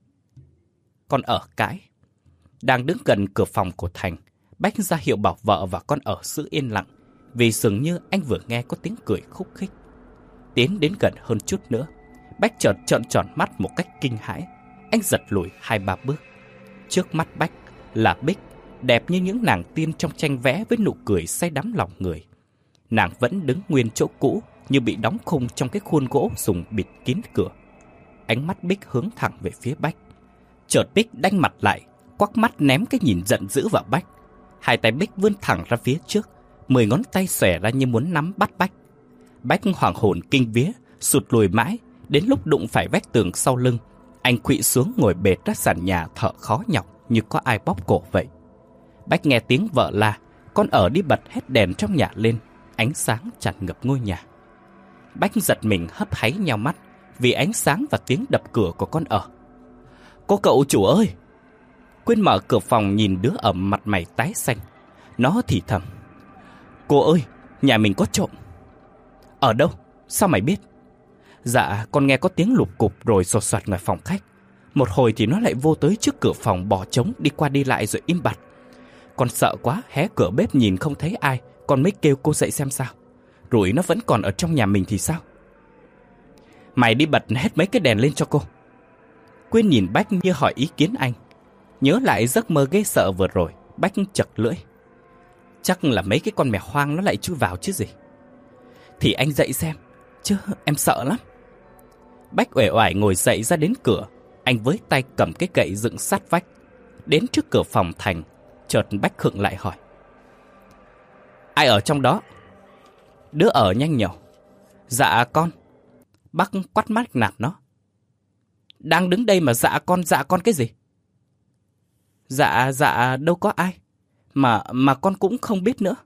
A: Con ở cãi. Đang đứng gần cửa phòng của Thành, Bách ra hiệu bảo vợ và con ở giữ yên lặng, vì dường như anh vừa nghe có tiếng cười khúc khích. Tiến đến gần hơn chút nữa, Bách chợt trợn tròn mắt một cách kinh hãi. Anh giật lùi hai ba bước. Trước mắt Bách là Bích, đẹp như những nàng tiên trong tranh vẽ với nụ cười say đắm lòng người. Nàng vẫn đứng nguyên chỗ cũ như bị đóng khung trong cái khuôn gỗ dùng bịt kín cửa. Ánh mắt Bích hướng thẳng về phía Bách. Chợt Bích đanh mặt lại, quắc mắt ném cái nhìn giận dữ vào Bách. Hai tay Bích vươn thẳng ra phía trước, mười ngón tay xòe ra như muốn nắm bắt Bách. Bách hoảng hồn kinh vía, sụt lùi mãi, đến lúc đụng phải vách tường sau lưng, anh khuỵu xuống ngồi bệt ra sàn nhà thở khó nhọc như có ai bóp cổ vậy. Bách nghe tiếng vợ la, con ở đi bật hết đèn trong nhà lên, ánh sáng tràn ngập ngôi nhà. Bách giật mình hấp háy nheo mắt vì ánh sáng và tiếng đập cửa của con ở. Cô cậu chủ ơi! Quyên mở cửa phòng nhìn đứa ở mặt mày tái xanh. Nó thì thầm. Cô ơi, nhà mình có trộm. Ở đâu? Sao mày biết? Dạ, con nghe có tiếng lục cục rồi sột soạt ngoài phòng khách. Một hồi thì nó lại vô tới trước cửa phòng bò trống đi qua đi lại rồi im bặt. Con sợ quá, hé cửa bếp nhìn không thấy ai, con mới kêu cô dậy xem sao. Rồi nó vẫn còn ở trong nhà mình thì sao? Mày đi bật hết mấy cái đèn lên cho cô. Quyên nhìn Bách như hỏi ý kiến anh. Nhớ lại giấc mơ ghê sợ vừa rồi, Bách chật lưỡi. Chắc là mấy cái con mèo hoang nó lại chui vào chứ gì. Thì anh dậy xem, chứ em sợ lắm. Bách uể oải ngồi dậy ra đến cửa. Anh với tay cầm cái gậy dựng sát vách. Đến trước cửa phòng Thành, chợt Bách khựng lại hỏi. Ai ở trong đó? Đứa ở nhanh nhẩu. Dạ con. Bác quắt mắt nạt nó. Đang đứng đây mà dạ con dạ con cái gì? Dạ dạ đâu có ai. Mà mà con cũng không biết nữa.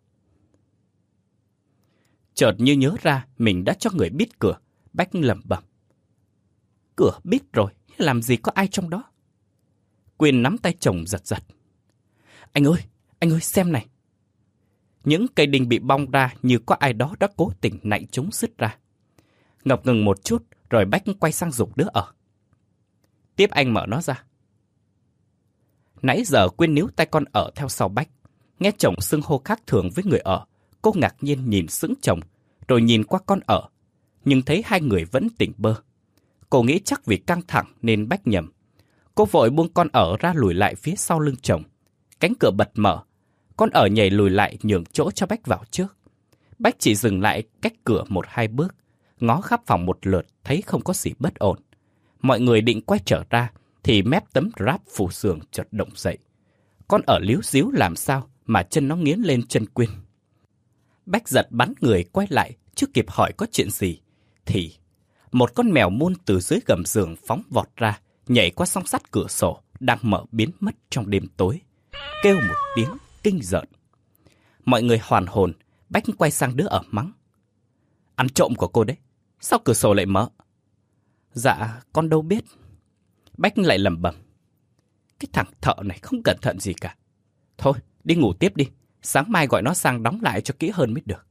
A: Chợt như nhớ ra mình đã cho người bít cửa, Bách lẩm bẩm. Cửa bít rồi, làm gì có ai trong đó? Quyên nắm tay chồng giật giật. Anh ơi, anh ơi xem này. Những cây đinh bị bong ra như có ai đó đã cố tình nạy chúng sứt ra. Ngập ngừng một chút rồi Bách quay sang giục đứa ở. Tiếp anh mở nó ra. Nãy giờ Quyên níu tay con ở theo sau Bách. Nghe chồng xưng hô khác thường với người ở, cô ngạc nhiên nhìn sững chồng, rồi nhìn qua con ở, nhưng thấy hai người vẫn tỉnh bơ. Cô nghĩ chắc vì căng thẳng nên Bách nhầm. Cô vội buông con ở ra lùi lại phía sau lưng chồng. Cánh cửa bật mở, con ở nhảy lùi lại nhường chỗ cho Bách vào trước. Bách chỉ dừng lại cách cửa một hai bước, ngó khắp phòng một lượt thấy không có gì bất ổn. Mọi người định quay trở ra, thì mép tấm ráp phủ sườn chợt động dậy. Con ở líu díu làm sao mà chân nó nghiến lên chân Quyên. Bách giật bắn người quay lại, chưa kịp hỏi có chuyện gì, thì một con mèo mun từ dưới gầm giường phóng vọt ra, nhảy qua song sắt cửa sổ đang mở biến mất trong đêm tối, kêu một tiếng kinh rợn. Mọi người hoàn hồn. Bách quay sang đứa ở mắng: Ăn trộm của cô đấy, sao cửa sổ lại mở? Dạ, con đâu biết. Bách lại lẩm bẩm: Cái thằng thợ này không cẩn thận gì cả. Thôi, đi ngủ tiếp đi, sáng mai gọi nó sang đóng lại cho kỹ hơn mới được.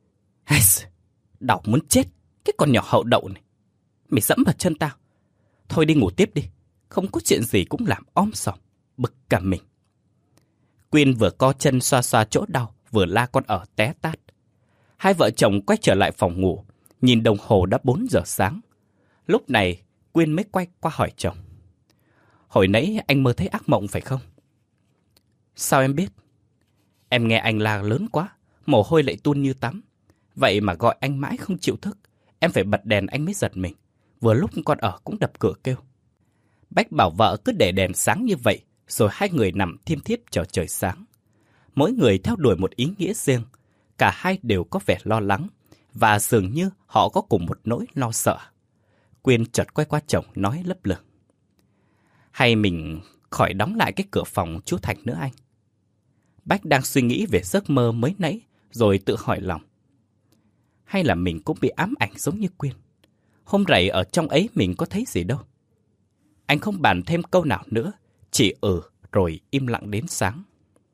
A: Đau muốn chết, cái con nhỏ hậu đậu này. Mày dẫm vào chân tao. Thôi đi ngủ tiếp đi, không có chuyện gì cũng làm om sòm, bực cả mình. Quyên vừa co chân xoa xoa chỗ đau, vừa la con ở té tát. Hai vợ chồng quay trở lại phòng ngủ, nhìn đồng hồ đã bốn giờ sáng. Lúc này, Quyên mới quay qua hỏi chồng: Hồi nãy anh mơ thấy ác mộng phải không? Sao em biết? Em nghe anh la lớn quá, mồ hôi lại tuôn như tắm. Vậy mà gọi anh mãi không chịu thức, em phải bật đèn anh mới giật mình. Vừa lúc con ở cũng đập cửa kêu. Bách bảo vợ cứ để đèn sáng như vậy, rồi hai người nằm thiêm thiếp chờ trời sáng. Mỗi người theo đuổi một ý nghĩa riêng, cả hai đều có vẻ lo lắng, và dường như họ có cùng một nỗi lo sợ. Quyên chợt quay qua chồng nói lấp lửng: Hay mình khỏi đóng lại cái cửa phòng chú Thành nữa anh? Bách đang suy nghĩ về giấc mơ mới nãy, rồi tự hỏi lòng: Hay là mình cũng bị ám ảnh giống như Quyên? Hôm rày ở trong ấy mình có thấy gì đâu. Anh không bàn thêm câu nào nữa, chỉ ừ rồi im lặng đến sáng.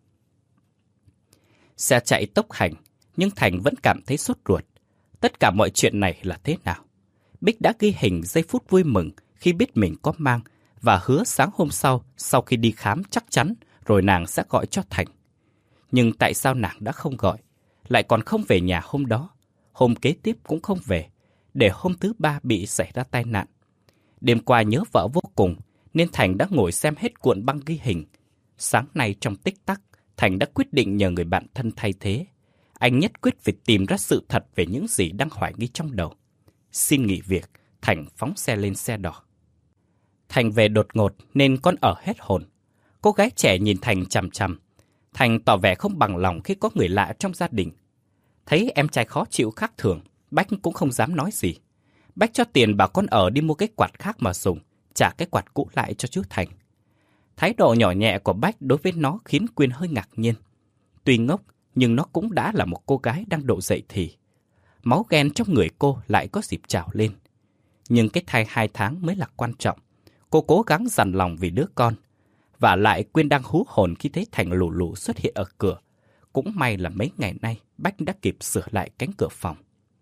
A: Xe chạy tốc hành, nhưng Thành vẫn cảm thấy sốt ruột. Tất cả mọi chuyện này là thế nào? Bích đã ghi hình giây phút vui mừng khi biết mình có mang, và hứa sáng hôm sau, sau khi đi khám chắc chắn, rồi nàng sẽ gọi cho Thành. Nhưng tại sao nàng đã không gọi, lại còn không về nhà hôm đó, hôm kế tiếp cũng không về, để hôm thứ ba bị xảy ra tai nạn? Đêm qua nhớ vợ vô cùng, nên Thành đã ngồi xem hết cuộn băng ghi hình. Sáng nay trong tích tắc, Thành đã quyết định nhờ người bạn thân thay thế. Anh nhất quyết phải tìm ra sự thật về những gì đang hoài nghi trong đầu. Xin nghỉ việc, Thành phóng xe lên xe đỏ. Thành về đột ngột nên con ở hết hồn. Cô gái trẻ nhìn Thành chằm chằm. Thành tỏ vẻ không bằng lòng khi có người lạ trong gia đình. Thấy em trai khó chịu khác thường, Bách cũng không dám nói gì. Bách cho tiền bảo con ở đi mua cái quạt khác mà dùng, trả cái quạt cũ lại cho chú Thành. Thái độ nhỏ nhẹ của Bách đối với nó khiến Quyên hơi ngạc nhiên. Tuy ngốc, nhưng nó cũng đã là một cô gái đang độ dậy thì. Máu ghen trong người cô lại có dịp trào lên. Nhưng cái thai hai tháng mới là quan trọng. Cô cố gắng dằn lòng vì đứa con. Và lại Quyên đang hú hồn khi thấy Thành lù lù xuất hiện ở cửa. Cũng may là mấy ngày nay Bách đã kịp sửa lại cánh cửa phòng.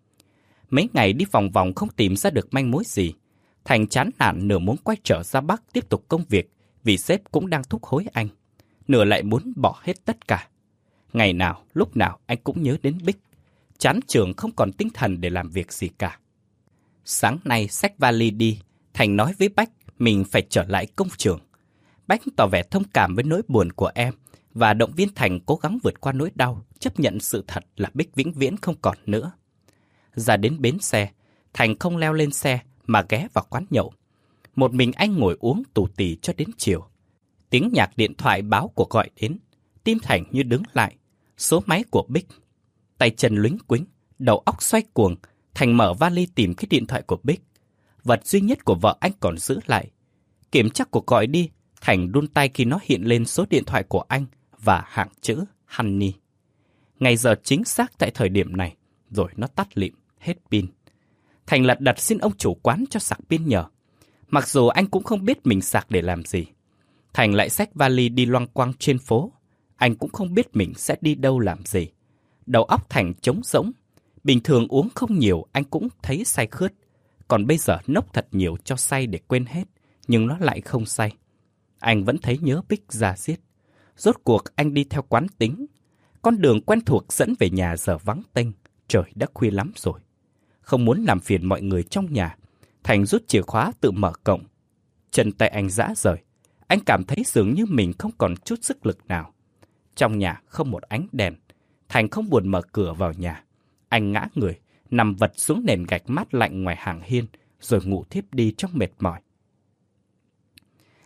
A: Mấy ngày đi vòng vòng không tìm ra được manh mối gì. Thành chán nản nửa muốn quay trở ra Bắc tiếp tục công việc, vì sếp cũng đang thúc hối anh. Nửa lại muốn bỏ hết tất cả. Ngày nào, lúc nào anh cũng nhớ đến Bích. Chán trường không còn tinh thần để làm việc gì cả. Sáng nay xách vali đi, Thành nói với Bách mình phải trở lại công trường. Bách tỏ vẻ thông cảm với nỗi buồn của em và động viên Thành cố gắng vượt qua nỗi đau, chấp nhận sự thật là Bích vĩnh viễn không còn nữa. Ra đến bến xe, Thành không leo lên xe mà ghé vào quán nhậu. Một mình anh ngồi uống tù tì cho đến chiều. Tiếng nhạc điện thoại báo cuộc gọi đến. Tim Thành như đứng lại. Số máy của Bích. Tay chân lúnh quính, đầu óc xoay cuồng, Thành mở vali tìm cái điện thoại của Bích. Vật duy nhất của vợ anh còn giữ lại. Kiểm tra cuộc gọi đi, Thành run tay khi nó hiện lên số điện thoại của anh và hàng chữ Honey. Ngày giờ chính xác tại thời điểm này, rồi nó tắt lịm, hết pin. Thành lật đật xin ông chủ quán cho sạc pin nhờ. Mặc dù anh cũng không biết mình sạc để làm gì. Thành lại xách vali đi loanh quanh trên phố. Anh cũng không biết mình sẽ đi đâu làm gì. Đầu óc Thành trống rỗng. Bình thường uống không nhiều anh cũng thấy say khướt. Còn bây giờ nốc thật nhiều cho say để quên hết. Nhưng nó lại không say. Anh vẫn thấy nhớ Bích ra giết. Rốt cuộc anh đi theo quán tính. Con đường quen thuộc dẫn về nhà giờ vắng tênh. Trời đã khuya lắm rồi. Không muốn làm phiền mọi người trong nhà, Thành rút chìa khóa tự mở cổng. Chân tay anh rã rời. Anh cảm thấy dường như mình không còn chút sức lực nào. Trong nhà không một ánh đèn. Thành không buồn mở cửa vào nhà. Anh ngã người, nằm vật xuống nền gạch mát lạnh ngoài hàng hiên, rồi ngủ thiếp đi trong mệt mỏi.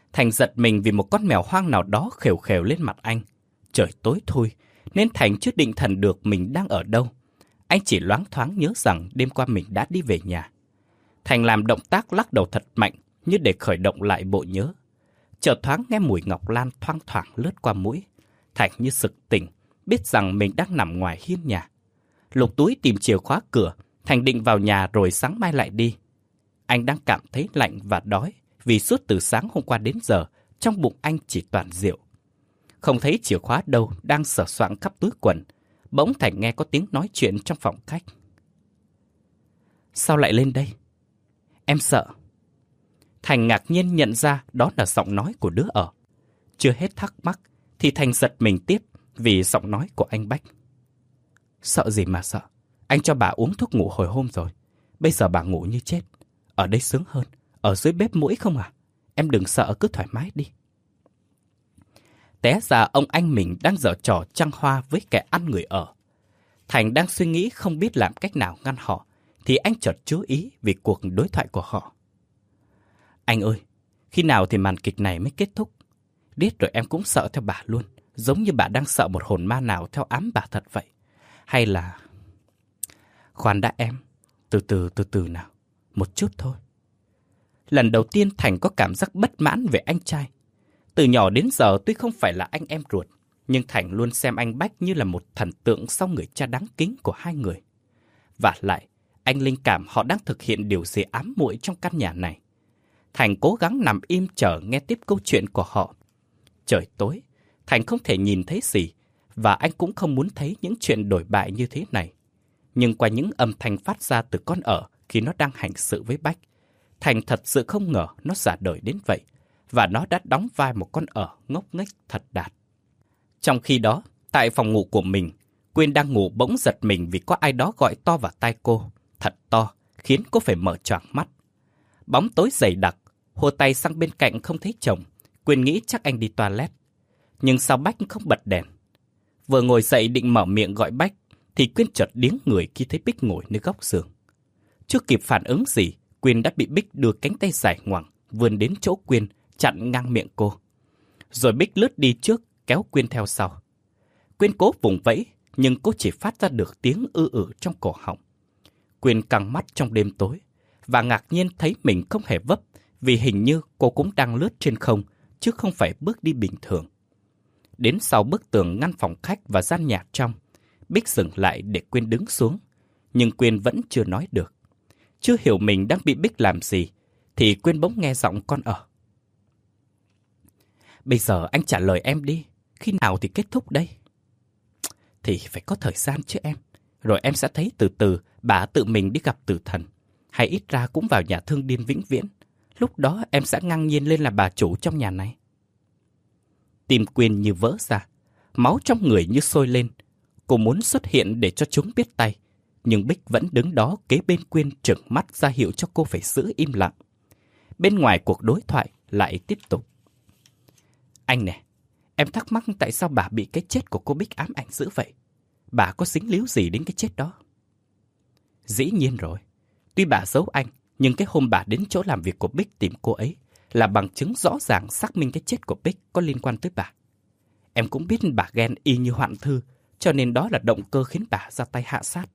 A: Thành giật mình vì một con mèo hoang nào đó khều khều lên mặt anh. Trời tối thui, nên Thành chưa định thần được mình đang ở đâu. Anh chỉ loáng thoáng nhớ rằng đêm qua mình đã đi về nhà. Thành làm động tác lắc đầu thật mạnh như để khởi động lại bộ nhớ. Chợt thoáng nghe mùi ngọc lan thoang thoảng lướt qua mũi. Thành như sực tỉnh, biết rằng mình đang nằm ngoài hiên nhà. Lục túi tìm chìa khóa cửa, Thành định vào nhà rồi sáng mai lại đi. Anh đang cảm thấy lạnh và đói vì suốt từ sáng hôm qua đến giờ trong bụng anh chỉ toàn rượu. Không thấy chìa khóa đâu, đang sờ soạng khắp túi quần. Bỗng Thành nghe có tiếng nói chuyện trong phòng khách. Sao lại lên đây? Em sợ. Thành ngạc nhiên nhận ra đó là giọng nói của đứa ở. Chưa hết thắc mắc thì Thành giật mình tiếp vì giọng nói của anh Bách. Sợ gì mà sợ? Anh cho bà uống thuốc ngủ hồi hôm rồi. Bây giờ bà ngủ như chết. Ở đây sướng hơn. Ở dưới bếp mũi không à? Em đừng sợ, cứ thoải mái đi. Té ra ông anh mình đang giở trò trăng hoa với kẻ ăn người ở. Thành đang suy nghĩ không biết làm cách nào ngăn họ, thì anh chợt chú ý vì cuộc đối thoại của họ. Anh ơi, khi nào thì màn kịch này mới kết thúc? Biết rồi em cũng sợ theo bà luôn, giống như bà đang sợ một hồn ma nào theo ám bà thật vậy. Hay là... Khoan đã em, từ từ từ từ nào, một chút thôi. Lần đầu tiên Thành có cảm giác bất mãn về anh trai. Từ nhỏ đến giờ tuy không phải là anh em ruột, nhưng Thành luôn xem anh Bách như là một thần tượng sau người cha đáng kính của hai người. Và lại, anh linh cảm họ đang thực hiện điều gì ám muội trong căn nhà này. Thành cố gắng nằm im chờ nghe tiếp câu chuyện của họ. Trời tối, Thành không thể nhìn thấy gì, và anh cũng không muốn thấy những chuyện đổi bại như thế này. Nhưng qua những âm thanh phát ra từ con ở khi nó đang hành sự với Bách, Thành thật sự không ngờ nó giả đời đến vậy, và nó đã đóng vai một con ở ngốc nghếch thật đạt. Trong khi đó, tại phòng ngủ của mình, Quyên đang ngủ bỗng giật mình vì có ai đó gọi to vào tai cô, thật to, khiến cô phải mở choàng mắt. Bóng tối dày đặc, hùa tay sang bên cạnh không thấy chồng, Quyên nghĩ chắc anh đi toilet. Nhưng sao Bách không bật đèn? Vừa ngồi dậy định mở miệng gọi Bách, thì Quyên chợt điếng người khi thấy Bích ngồi nơi góc giường. Chưa kịp phản ứng gì, Quyên đã bị Bích đưa cánh tay dài ngoằng vươn đến chỗ Quyên, chặn ngang miệng cô. Rồi Bích lướt đi trước, kéo Quyên theo sau. Quyên cố vùng vẫy, nhưng cô chỉ phát ra được tiếng ư ử trong cổ họng. Quyên căng mắt trong đêm tối, và ngạc nhiên thấy mình không hề vấp, vì hình như cô cũng đang lướt trên không, chứ không phải bước đi bình thường. Đến sau bức tường ngăn phòng khách và gian nhà trong, Bích dừng lại để Quyên đứng xuống, nhưng Quyên vẫn chưa nói được. Chưa hiểu mình đang bị Bích làm gì, thì Quyên bỗng nghe giọng con ở. Bây giờ anh trả lời em đi, khi nào thì kết thúc đây? Thì phải có thời gian chứ em, rồi em sẽ thấy từ từ bà tự mình đi gặp tử thần, hay ít ra cũng vào nhà thương điên vĩnh viễn. Lúc đó em sẽ ngang nhiên lên là bà chủ trong nhà này. Tim Quyên như vỡ ra, máu trong người như sôi lên. Cô muốn xuất hiện để cho chúng biết tay, nhưng Bích vẫn đứng đó kế bên Quyên trừng mắt ra hiệu cho cô phải giữ im lặng. Bên ngoài cuộc đối thoại lại tiếp tục. Anh nè, em thắc mắc tại sao bà bị cái chết của cô Bích ám ảnh dữ vậy? Bà có dính líu gì đến cái chết đó? Dĩ nhiên rồi. Tuy bà giấu anh, nhưng cái hôm bà đến chỗ làm việc của Bích tìm cô ấy là bằng chứng rõ ràng xác minh cái chết của Bích có liên quan tới bà. Em cũng biết bà ghen y như Hoạn Thư, cho nên đó là động cơ khiến bà ra tay hạ sát.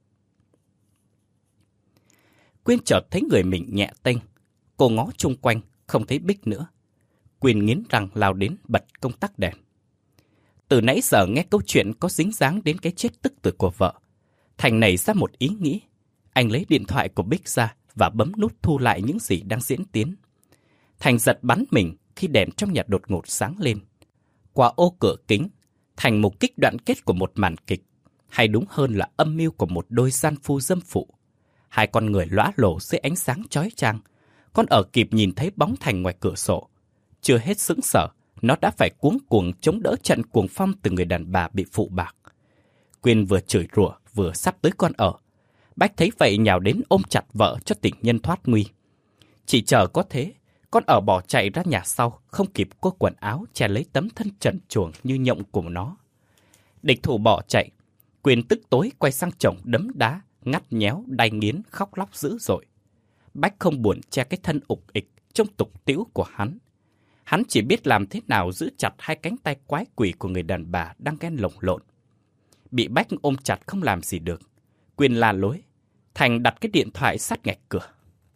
A: Quyên chợt thấy người mình nhẹ tênh. Cô ngó chung quanh, không thấy Bích nữa. Quyên nghiến răng lao đến bật công tắc đèn. Từ nãy giờ nghe câu chuyện có dính dáng đến cái chết tức tử của vợ, Thành nảy ra một ý nghĩ. Anh lấy điện thoại của Bích ra và bấm nút thu lại những gì đang diễn tiến. Thành giật bắn mình khi đèn trong nhà đột ngột sáng lên. Qua ô cửa kính, Thành mục kích đoạn kết của một màn kịch, hay đúng hơn là âm mưu của một đôi gian phu dâm phụ. Hai con người lóa lổ dưới ánh sáng chói chang. Con ở kịp nhìn thấy bóng Thành ngoài cửa sổ. Chưa hết sững sờ, nó đã phải cuống cuồng chống đỡ trận cuồng phong từ người đàn bà bị phụ bạc. Quyên vừa chửi rủa vừa sắp tới con ở. Bách thấy vậy nhào đến ôm chặt vợ cho tình nhân thoát nguy. Chỉ chờ có thế, con ở bỏ chạy ra nhà sau, không kịp cô quần áo che lấy tấm thân trần truồng như nhộng của nó. Địch thủ bỏ chạy, Quyên tức tối quay sang chồng đấm đá, ngắt nhéo, đay nghiến, khóc lóc dữ dội. Bách không buồn che cái thân ục ịch trong tục tĩu của hắn. Hắn chỉ biết làm thế nào giữ chặt hai cánh tay quái quỷ của người đàn bà đang ghen lồng lộn. Bị Bách ôm chặt không làm gì được. Quyên la lối. Thành đặt cái điện thoại sát ngạch cửa.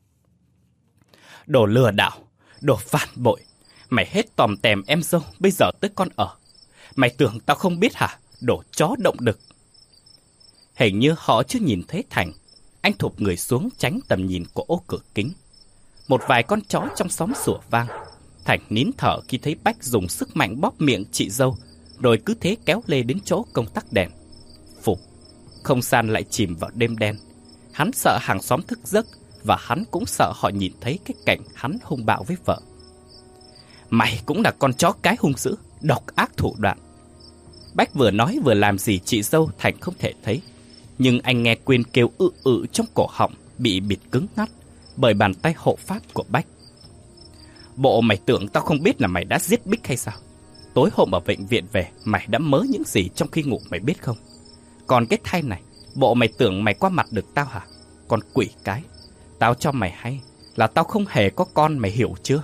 A: Đồ lừa đảo, đồ phản bội. Mày hết tòm tèm em dâu, bây giờ tới con ở. Mày tưởng tao không biết hả? Đồ chó động đực. Hình như họ chưa nhìn thấy Thành. Anh thụp người xuống tránh tầm nhìn của ô cửa kính. Một vài con chó trong xóm sủa vang. Thành nín thở khi thấy Bách dùng sức mạnh bóp miệng chị dâu, rồi cứ thế kéo lê đến chỗ công tắc đèn. Phục, không gian lại chìm vào đêm đen. Hắn sợ hàng xóm thức giấc, và hắn cũng sợ họ nhìn thấy cái cảnh hắn hung bạo với vợ. Mày cũng là con chó cái hung dữ, độc ác thủ đoạn. Bách vừa nói vừa làm gì chị dâu Thành không thể thấy. Nhưng anh nghe Quyên kêu ự ự trong cổ họng, bị bịt cứng ngắt bởi bàn tay hộ pháp của Bách. Bộ mày tưởng tao không biết là mày đã giết Bích hay sao? Tối hôm ở bệnh viện về, mày đã mớ những gì trong khi ngủ mày biết không? Còn cái thai này, bộ mày tưởng mày qua mặt được tao hả? Con quỷ cái, tao cho mày hay là tao không hề có con, mày hiểu chưa?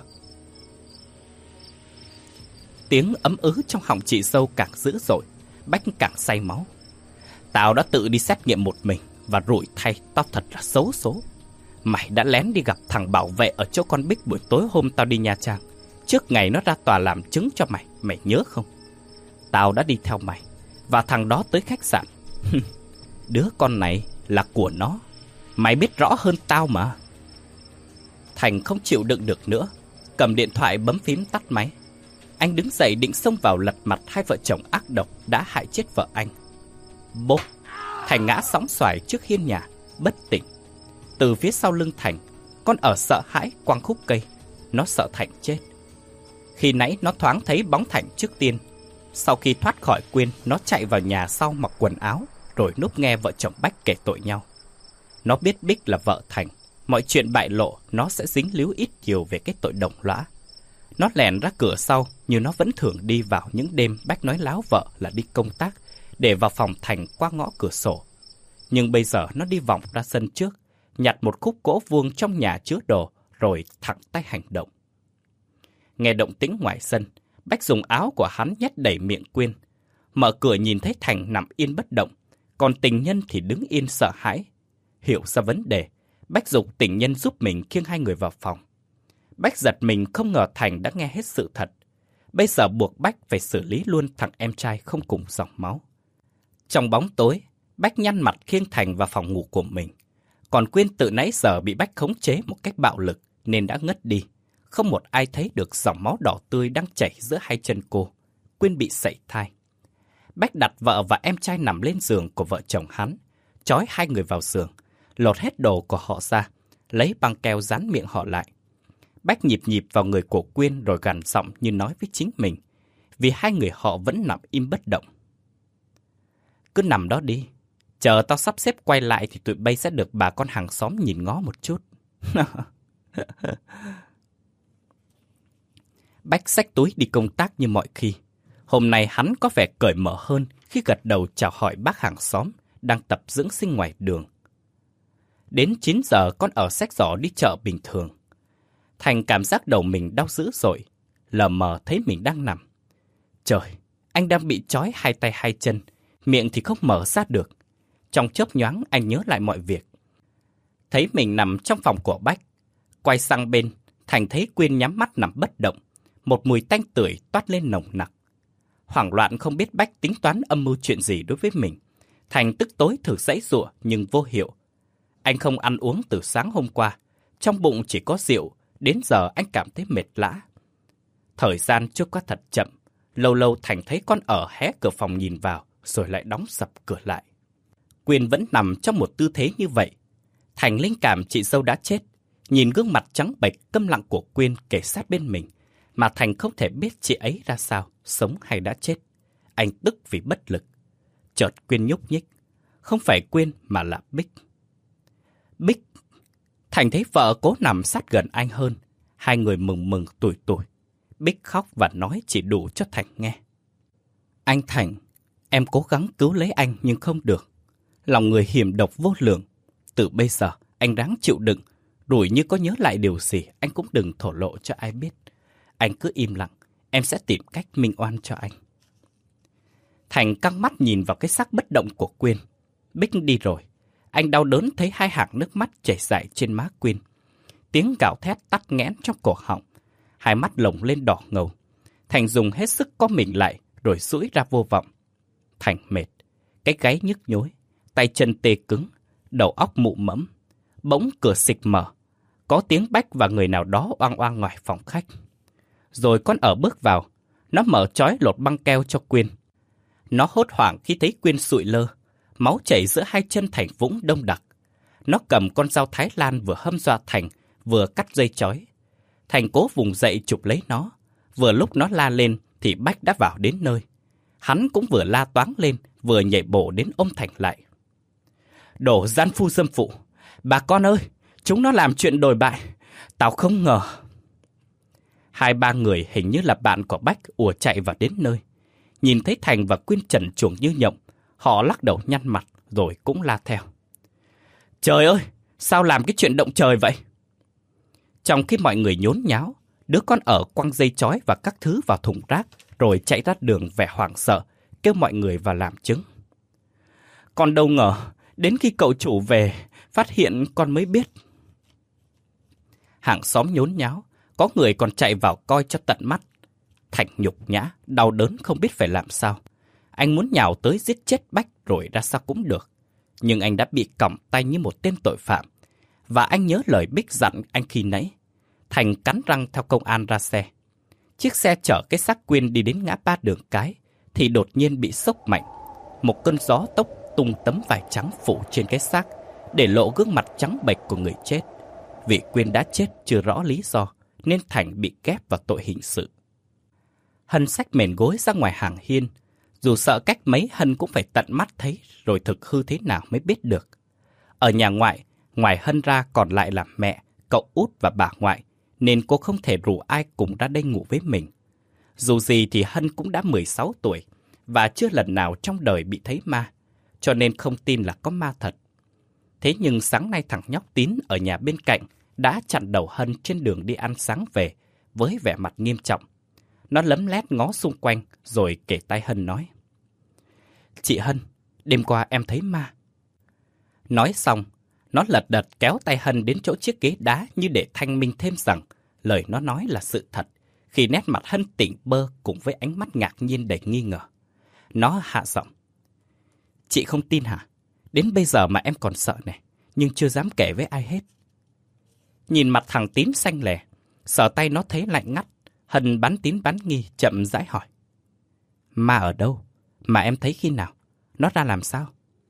A: Tiếng ấm ứ trong họng chị dâu càng dữ dội, Bách càng say máu. Tao đã tự đi xét nghiệm một mình, và rủi thay tao thật là xấu số. Mày đã lén đi gặp thằng bảo vệ ở chỗ con Bích buổi tối hôm tao đi Nha Trang, trước ngày nó ra tòa làm chứng cho mày, mày nhớ không? Tao đã đi theo mày, và thằng đó tới khách sạn. Đứa con này là của nó, mày biết rõ hơn tao mà. Thành không chịu đựng được nữa, cầm điện thoại bấm phím tắt máy. Anh đứng dậy định xông vào lật mặt hai vợ chồng ác độc đã hại chết vợ anh. Bốp, Thành ngã sóng xoài trước hiên nhà, bất tỉnh. Từ phía sau lưng Thành, con ở sợ hãi quăng khúc cây. Nó sợ Thành chết. Khi nãy nó thoáng thấy bóng Thành trước tiên. Sau khi thoát khỏi Quyên, nó chạy vào nhà sau mặc quần áo, rồi núp nghe vợ chồng Bách kể tội nhau. Nó biết Bích là vợ Thành, mọi chuyện bại lộ nó sẽ dính líu ít nhiều về cái tội đồng lõa. Nó lèn ra cửa sau, như nó vẫn thường đi vào những đêm Bách nói láo vợ là đi công tác, để vào phòng Thành qua ngõ cửa sổ. Nhưng bây giờ nó đi vòng ra sân trước, nhặt một khúc gỗ vuông trong nhà chứa đồ, rồi thẳng tay hành động. Nghe động tĩnh ngoài sân, Bách dùng áo của hắn nhét đầy miệng Quyên. Mở cửa nhìn thấy Thành nằm yên bất động, còn tình nhân thì đứng yên sợ hãi. Hiểu ra vấn đề, Bách giục tình nhân giúp mình khiêng hai người vào phòng. Bách giật mình không ngờ Thành đã nghe hết sự thật. Bây giờ buộc Bách phải xử lý luôn thằng em trai không cùng dòng máu. Trong bóng tối, Bách nhăn mặt khiêng Thành vào phòng ngủ của mình. Còn Quyên từ nãy giờ bị Bách khống chế một cách bạo lực nên đã ngất đi. Không một ai thấy được dòng máu đỏ tươi đang chảy giữa hai chân cô. Quyên bị sảy thai. Bách đặt vợ và em trai nằm lên giường của vợ chồng hắn, trói hai người vào giường, lột hết đồ của họ ra, lấy băng keo dán miệng họ lại. Bách nhịp nhịp vào người của Quyên rồi gằn giọng như nói với chính mình, vì hai người họ vẫn nằm im bất động. Cứ nằm đó đi, chờ tao sắp xếp quay lại thì tụi bay sẽ được bà con hàng xóm nhìn ngó một chút. Bách xách túi đi công tác như mọi khi. Hôm nay hắn có vẻ cởi mở hơn khi gật đầu chào hỏi bác hàng xóm đang tập dưỡng sinh ngoài đường. Đến chín giờ con ở xách giỏ đi chợ bình thường. Thành cảm giác đầu mình đau dữ dội, lờ mờ thấy mình đang nằm. Trời, anh đang bị trói hai tay hai chân, miệng thì không mở ra được. Trong chớp nhoáng anh nhớ lại mọi việc. Thấy mình nằm trong phòng của Bách. Quay sang bên, Thành thấy Quyên nhắm mắt nằm bất động. Một mùi tanh tưởi toát lên nồng nặc. Hoảng loạn không biết Bách tính toán âm mưu chuyện gì đối với mình. Thành tức tối thử giãy giụa nhưng vô hiệu. Anh không ăn uống từ sáng hôm qua. Trong bụng chỉ có rượu. Đến giờ anh cảm thấy mệt lã. Thời gian trôi qua thật chậm. Lâu lâu Thành thấy con ở hé cửa phòng nhìn vào, rồi lại đóng sập cửa lại. Quyên vẫn nằm trong một tư thế như vậy. Thành linh cảm chị dâu đã chết. Nhìn gương mặt trắng bệch câm lặng của Quyên kề sát bên mình, mà Thành không thể biết chị ấy ra sao, sống hay đã chết. Anh tức vì bất lực. Chợt Quyên nhúc nhích. Không phải Quyên mà là Bích. Bích. Thành thấy vợ cố nằm sát gần anh hơn. Hai người mừng mừng tủi tủi. Bích khóc và nói chỉ đủ cho Thành nghe. Anh Thành, em cố gắng cứu lấy anh nhưng không được. Lòng người hiểm độc vô lượng. Từ bây giờ anh ráng chịu đựng. Rủi như có nhớ lại điều gì anh cũng đừng thổ lộ cho ai biết. anh cứ im lặng, em sẽ tìm cách minh oan cho anh. Thành căng mắt nhìn vào cái xác bất động của Quyên. Bích đi rồi. Anh đau đớn thấy hai hàng nước mắt chảy dài trên má Quyên. Tiếng gào thét tắc nghẽn trong cổ họng. Hai mắt lồng lên đỏ ngầu. Thành dùng hết sức co mình lại rồi duỗi ra vô vọng. Thành mệt, cái gáy nhức nhối, tay chân tê cứng, đầu óc mụ mẫm. Bỗng cửa xịch mở. Có tiếng Bách và người nào đó oang oang ngoài phòng khách. Rồi con ở bước vào. Nó mở trói lột băng keo cho Quyên. Nó hốt hoảng khi thấy Quyên sụi lơ. Máu chảy giữa hai chân Thành vũng đông đặc. Nó cầm con dao Thái Lan vừa hâm dọa Thành, vừa cắt dây trói. Thành cố vùng dậy chụp lấy nó. Vừa lúc nó la lên thì Bách đã vào đến nơi. Hắn cũng vừa la toáng lên, vừa nhảy bổ đến ôm Thành lại. Đồ gian phu dâm phụ! Bà con ơi! Chúng nó làm chuyện đồi bại! Tao không ngờ! Hai ba người hình như là bạn của Bách ùa chạy vào đến nơi. Nhìn thấy Thành và Quyên trần truồng như nhộng, họ lắc đầu nhăn mặt rồi cũng la theo. Trời ơi! Sao làm cái chuyện động trời vậy? Trong khi mọi người nhốn nháo, đứa con ở quăng dây trói và các thứ vào thùng rác rồi chạy ra đường vẻ hoảng sợ, kêu mọi người vào làm chứng. Con đâu ngờ, đến khi cậu chủ về, phát hiện con mới biết. Hàng xóm nhốn nháo, có người còn chạy vào coi cho tận mắt. Thành nhục nhã, đau đớn không biết phải làm sao. Anh muốn nhào tới giết chết Bách rồi ra sao cũng được. Nhưng anh đã bị còng tay như một tên tội phạm. Và anh nhớ lời Bích dặn anh khi nãy. Thành cắn răng theo công an ra xe. Chiếc xe chở cái xác Quyên đi đến ngã ba Đường Cái thì đột nhiên bị sốc mạnh. Một cơn gió tốc tung tấm vải trắng phủ trên cái xác, để lộ gương mặt trắng bệch của người chết. Vì Quyên đã chết chưa rõ lý do, nên Thành bị ghép vào tội hình sự. Hân xách mền gối ra ngoài hàng hiên. Dù sợ cách mấy, Hân cũng phải tận mắt thấy rồi thực hư thế nào mới biết được. Ở nhà ngoại, ngoài Hân ra còn lại là mẹ, cậu út và bà ngoại, nên cô không thể rủ ai cùng ra đây ngủ với mình. Dù gì thì Hân cũng đã mười sáu tuổi và chưa lần nào trong đời bị thấy ma, cho nên không tin là có ma thật. Thế nhưng sáng nay thằng nhóc Tín ở nhà bên cạnh đã chặn đầu Hân trên đường đi ăn sáng về với vẻ mặt nghiêm trọng. Nó lấm lét ngó xung quanh rồi kể tai Hân nói. Chị Hân, đêm qua em thấy ma. Nói xong, nó lật đật kéo tay Hân đến chỗ chiếc ghế đá như để thanh minh thêm rằng lời nó nói là sự thật, khi nét mặt Hân tỉnh bơ cùng với ánh mắt ngạc nhiên đầy nghi ngờ. Nó hạ giọng. Chị không tin hả? Đến bây giờ mà em còn sợ này, nhưng chưa dám kể với ai hết. Nhìn mặt thằng Tín xanh lè, sờ tay nó thấy lạnh ngắt. Hân bắn tín bắn nghi, chậm rãi hỏi. Ma ở đâu? Mà em thấy khi nào? Nó ra làm sao?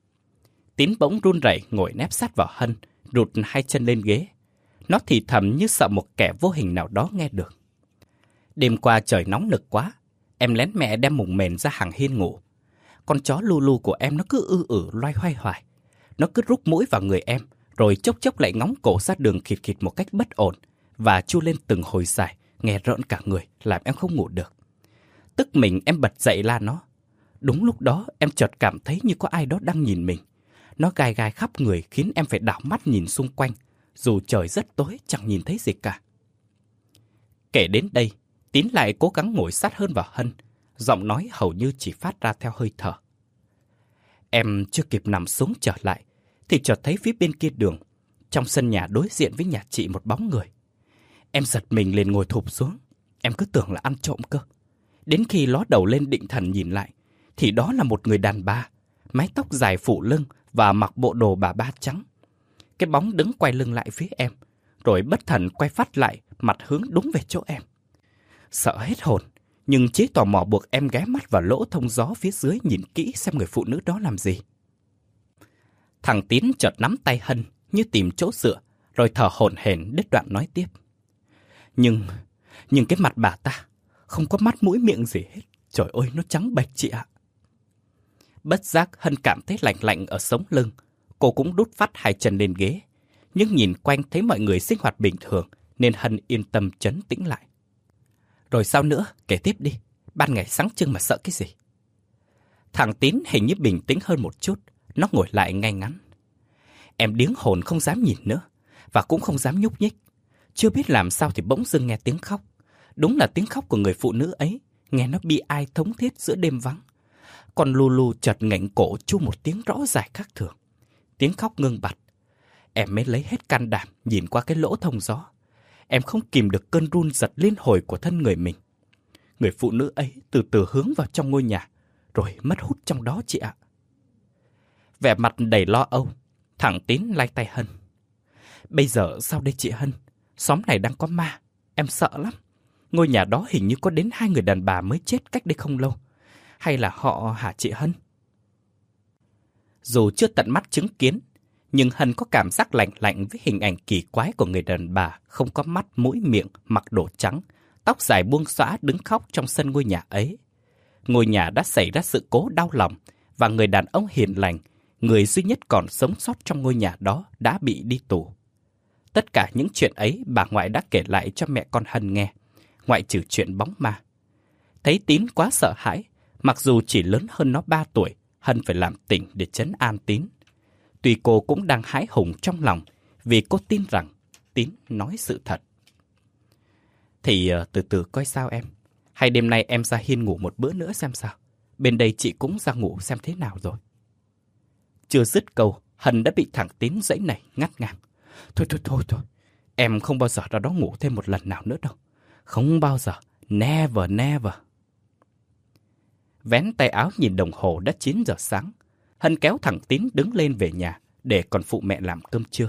A: Tín bỗng run rẩy ngồi nép sát vào Hân, rụt hai chân lên ghế. Nó thì thầm như sợ một kẻ vô hình nào đó nghe được. Đêm qua trời nóng nực quá, em lén mẹ đem mùng mền ra hàng hiên ngủ. Con chó Lulu của em nó cứ ư ử loay hoay hoài. Nó cứ rúc mũi vào người em, rồi chốc chốc lại ngóng cổ ra đường khịt khịt một cách bất ổn, và chu lên từng hồi dài, nghe rợn cả người, làm em không ngủ được. Tức mình em bật dậy la nó. Đúng lúc đó em chợt cảm thấy như có ai đó đang nhìn mình. Nó gai gai khắp người khiến em phải đảo mắt nhìn xung quanh, dù trời rất tối chẳng nhìn thấy gì cả. Kể đến đây, Tín lại cố gắng ngồi sát hơn vào Hân, giọng nói hầu như chỉ phát ra theo hơi thở. Em chưa kịp nằm xuống trở lại, thì chợt thấy phía bên kia đường, trong sân nhà đối diện với nhà chị một bóng người. Em giật mình liền ngồi thụp xuống, em cứ tưởng là ăn trộm cơ. Đến khi ló đầu lên định thần nhìn lại, thì đó là một người đàn bà, mái tóc dài phủ lưng và mặc bộ đồ bà ba trắng. Cái bóng đứng quay lưng lại phía em, rồi bất thần quay phát lại, mặt hướng đúng về chỗ em. Sợ hết hồn, nhưng trí tò mò buộc em ghé mắt vào lỗ thông gió phía dưới nhìn kỹ xem người phụ nữ đó làm gì. Thằng Tín chợt nắm tay Hân như tìm chỗ dựa, rồi thở hổn hển đứt đoạn nói tiếp. Nhưng, nhưng cái mặt bà ta, không có mắt mũi miệng gì hết. Trời ơi, nó trắng bệch chị ạ. Bất giác Hân cảm thấy lạnh lạnh ở sống lưng. Cô cũng đút phát hai chân lên ghế. Nhưng nhìn quanh thấy mọi người sinh hoạt bình thường, nên Hân yên tâm trấn tĩnh lại. Rồi sao nữa, kể tiếp đi. Ban ngày sáng trưng mà sợ cái gì? Thằng Tín hình như bình tĩnh hơn một chút. Nó ngồi lại ngay ngắn. Em điếng hồn không dám nhìn nữa, và cũng không dám nhúc nhích. Chưa biết làm sao thì bỗng dưng nghe tiếng khóc. Đúng là tiếng khóc của người phụ nữ ấy, nghe nó bi ai thống thiết giữa đêm vắng. Con Lulu chợt ngẩng cổ chu một tiếng rõ rải khác thường. Tiếng khóc ngưng bặt. Em mới lấy hết can đảm nhìn qua cái lỗ thông gió. Em không kìm được cơn run giật liên hồi của thân người mình. Người phụ nữ ấy từ từ hướng vào trong ngôi nhà, rồi mất hút trong đó chị ạ. Vẻ mặt đầy lo âu, thằng Tín lay tay Hân. Bây giờ sao đây chị Hân? Xóm này đang có ma, em sợ lắm. Ngôi nhà đó hình như có đến hai người đàn bà mới chết cách đây không lâu. Hay là họ hả chị Hân? Dù chưa tận mắt chứng kiến, nhưng Hân có cảm giác lạnh lạnh với hình ảnh kỳ quái của người đàn bà không có mắt, mũi, miệng, mặc đồ trắng, tóc dài buông xõa đứng khóc trong sân ngôi nhà ấy. Ngôi nhà đã xảy ra sự cố đau lòng, và người đàn ông hiền lành, người duy nhất còn sống sót trong ngôi nhà đó, đã bị đi tù. Tất cả những chuyện ấy bà ngoại đã kể lại cho mẹ con Hân nghe, ngoại trừ chuyện bóng ma. Thấy Tín quá sợ hãi, mặc dù chỉ lớn hơn nó ba tuổi, Hân phải làm tỉnh để trấn an Tín. Tuy cô cũng đang hãi hùng trong lòng, vì cô tin rằng Tín nói sự thật. Thì uh, từ từ coi sao em. Hay đêm nay em ra hiên ngủ một bữa nữa xem sao. Bên đây chị cũng ra ngủ xem thế nào rồi. Chưa dứt câu, Hân đã bị thằng Tín giãy nảy ngắt ngang. Thôi thôi thôi thôi, em không bao giờ ra đó ngủ thêm một lần nào nữa đâu. Không bao giờ, never never. Vén tay áo nhìn đồng hồ đã chín giờ sáng. Hân kéo thằng Tín đứng lên về nhà để còn phụ mẹ làm cơm trưa.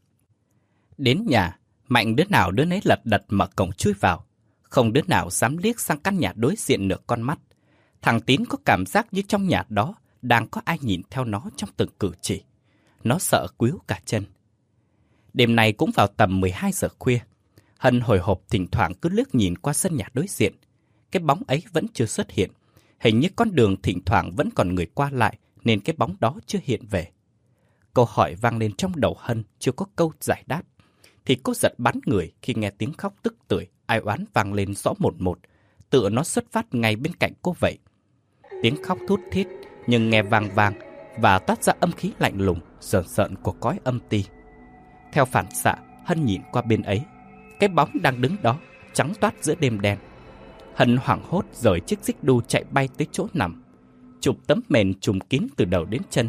A: Đến nhà, Mạnh đứa nào đứa nấy lật đật mở cổng chui vào. Không đứa nào dám liếc sang căn nhà đối diện nửa con mắt. Thằng Tín có cảm giác như trong nhà đó đang có ai nhìn theo nó trong từng cử chỉ. Nó sợ quýu cả chân. Đêm nay cũng vào tầm mười hai giờ khuya. Hân hồi hộp thỉnh thoảng cứ liếc nhìn qua sân nhà đối diện. Cái bóng ấy vẫn chưa xuất hiện. Hình như con đường thỉnh thoảng vẫn còn người qua lại, nên cái bóng đó chưa hiện về. Câu hỏi vang lên trong đầu Hân chưa có câu giải đáp, thì cô giật bắn người khi nghe tiếng khóc tức tưởi ai oán vang lên rõ một một, tựa nó xuất phát ngay bên cạnh cô vậy. Tiếng khóc thút thít nhưng nghe vang vang và toát ra âm khí lạnh lùng sờn sợn của cõi âm ti. Theo phản xạ, Hân nhìn qua bên ấy. Cái bóng đang đứng đó trắng toát giữa đêm đen. Hân hoảng hốt rời chiếc xích đu chạy bay tới chỗ nằm, chụp tấm mền trùm kín từ đầu đến chân.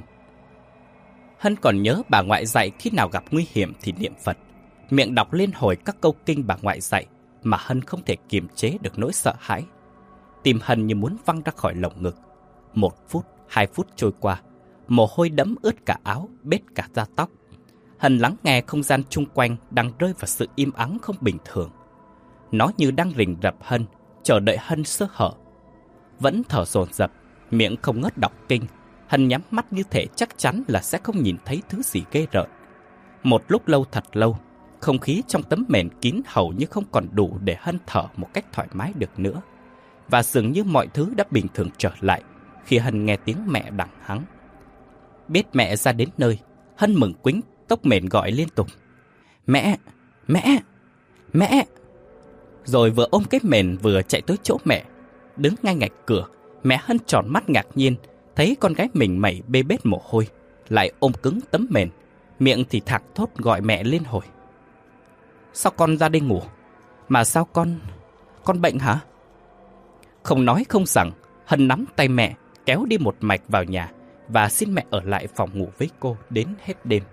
A: Hân còn nhớ bà ngoại dạy khi nào gặp nguy hiểm thì niệm Phật, miệng đọc lên hồi các câu kinh bà ngoại dạy, mà Hân không thể kiềm chế được nỗi sợ hãi. Tim Hân như muốn văng ra khỏi lồng ngực. Một phút, hai phút trôi qua, mồ hôi đẫm ướt cả áo, bết cả da tóc. Hân lắng nghe không gian chung quanh đang rơi vào sự im ắng không bình thường. Nó như đang rình rập Hân, chờ đợi Hân sơ hở. Vẫn thở dồn dập, miệng không ngớt đọc kinh. Hân nhắm mắt như thể chắc chắn là sẽ không nhìn thấy thứ gì ghê rợn. Một lúc lâu thật lâu, không khí trong tấm mền kín hầu như không còn đủ để Hân thở một cách thoải mái được nữa. Và dường như mọi thứ đã bình thường trở lại khi Hân nghe tiếng mẹ đằng hắng. Biết mẹ ra đến nơi, Hân mừng quính tốc mền gọi liên tục. Mẹ! Mẹ! Mẹ! Rồi vừa ôm cái mền vừa chạy tới chỗ mẹ. Đứng ngay ngạch cửa, mẹ Hân tròn mắt ngạc nhiên thấy con gái mình mẩy bê bết mồ hôi, lại ôm cứng tấm mền, miệng thì thạc thốt gọi mẹ liên hồi. Sao con ra đây ngủ? Mà sao con... con bệnh hả? Không nói không rằng, Hân nắm tay mẹ kéo đi một mạch vào nhà và xin mẹ ở lại phòng ngủ với cô đến hết đêm.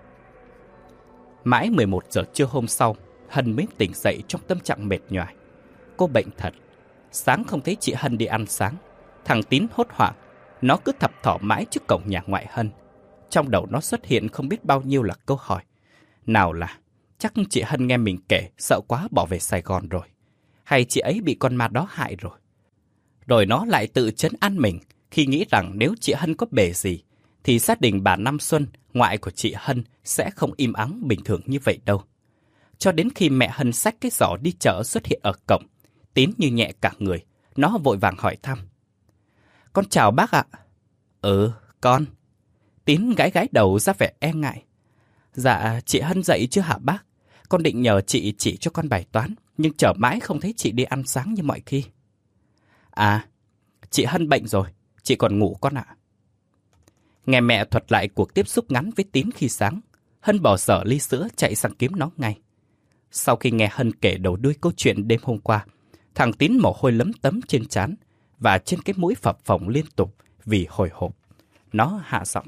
A: Mãi mười một giờ trưa hôm sau, Hân mới tỉnh dậy trong tâm trạng mệt nhoài. Cô bệnh thật. Sáng không thấy chị Hân đi ăn sáng. Thằng Tín hốt hoảng. Nó cứ thập thỏ mãi trước cổng nhà ngoại Hân. Trong đầu nó xuất hiện không biết bao nhiêu là câu hỏi. Nào là chắc chị Hân nghe mình kể sợ quá bỏ về Sài Gòn rồi. Hay chị ấy bị con ma đó hại rồi. Rồi nó lại tự trấn an mình khi nghĩ rằng nếu chị Hân có bề gì thì gia đình bà Năm Xuân, ngoại của chị Hân, sẽ không im ắng bình thường như vậy đâu. Cho đến khi mẹ Hân xách cái giỏ đi chợ xuất hiện ở cổng, Tín như nhẹ cả người, nó vội vàng hỏi thăm. Con chào bác ạ. Ừ, con. Tín gãi gãi đầu ra vẻ e ngại. Dạ, chị Hân dậy chưa hả bác? Con định nhờ chị chỉ cho con bài toán, nhưng chờ mãi không thấy chị đi ăn sáng như mọi khi. À, chị Hân bệnh rồi, chị còn ngủ con ạ. Nghe mẹ thuật lại cuộc tiếp xúc ngắn với Tín khi sáng, Hân bỏ dở ly sữa chạy sang kiếm nó ngay. Sau khi nghe Hân kể đầu đuôi câu chuyện đêm hôm qua, Thằng Tín mồ hôi lấm tấm trên trán và trên cái mũi phập phồng liên tục vì hồi hộp. Nó hạ giọng.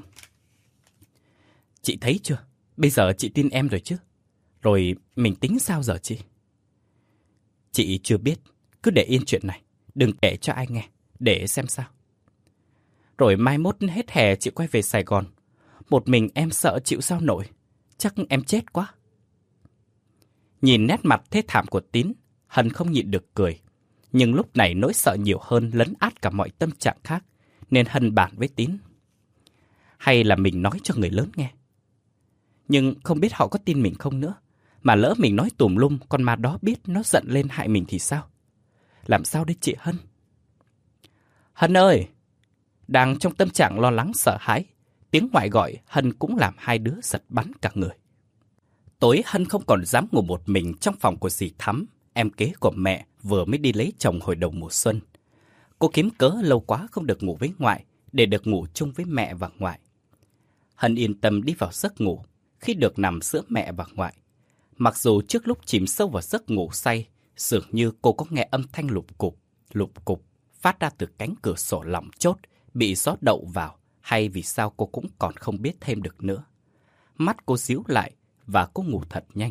A: Chị thấy chưa? Bây giờ chị tin em rồi chứ? Rồi mình tính sao giờ chị? Chị chưa biết. Cứ để yên chuyện này. Đừng kể cho ai nghe. Để xem sao. Rồi mai mốt hết hè chị quay về Sài Gòn. Một mình em sợ chịu sao nổi. Chắc em chết quá. Nhìn nét mặt thê thảm của Tín, Hân không nhịn được cười. Nhưng lúc này nỗi sợ nhiều hơn lấn át cả mọi tâm trạng khác, nên Hân bàn với Tín. Hay là mình nói cho người lớn nghe. Nhưng không biết họ có tin mình không nữa. Mà lỡ mình nói tùm lum, con ma đó biết nó giận lên hại mình thì sao? Làm sao đây chị Hân? Hân ơi! Đang trong tâm trạng lo lắng sợ hãi, tiếng ngoại gọi Hân cũng làm hai đứa giật bắn cả người. Tối Hân không còn dám ngủ một mình trong phòng của dì Thắm, em kế của mẹ vừa mới đi lấy chồng hồi đầu mùa xuân. Cô kiếm cớ lâu quá không được ngủ với ngoại để được ngủ chung với mẹ và ngoại. Hân yên tâm đi vào giấc ngủ khi được nằm giữa mẹ và ngoại. Mặc dù trước lúc chìm sâu vào giấc ngủ say, dường như cô có nghe âm thanh lục cục, lục cục phát ra từ cánh cửa sổ lỏng chốt bị gió đậu vào, hay vì sao cô cũng còn không biết thêm được nữa. Mắt cô díu lại và cô ngủ thật nhanh.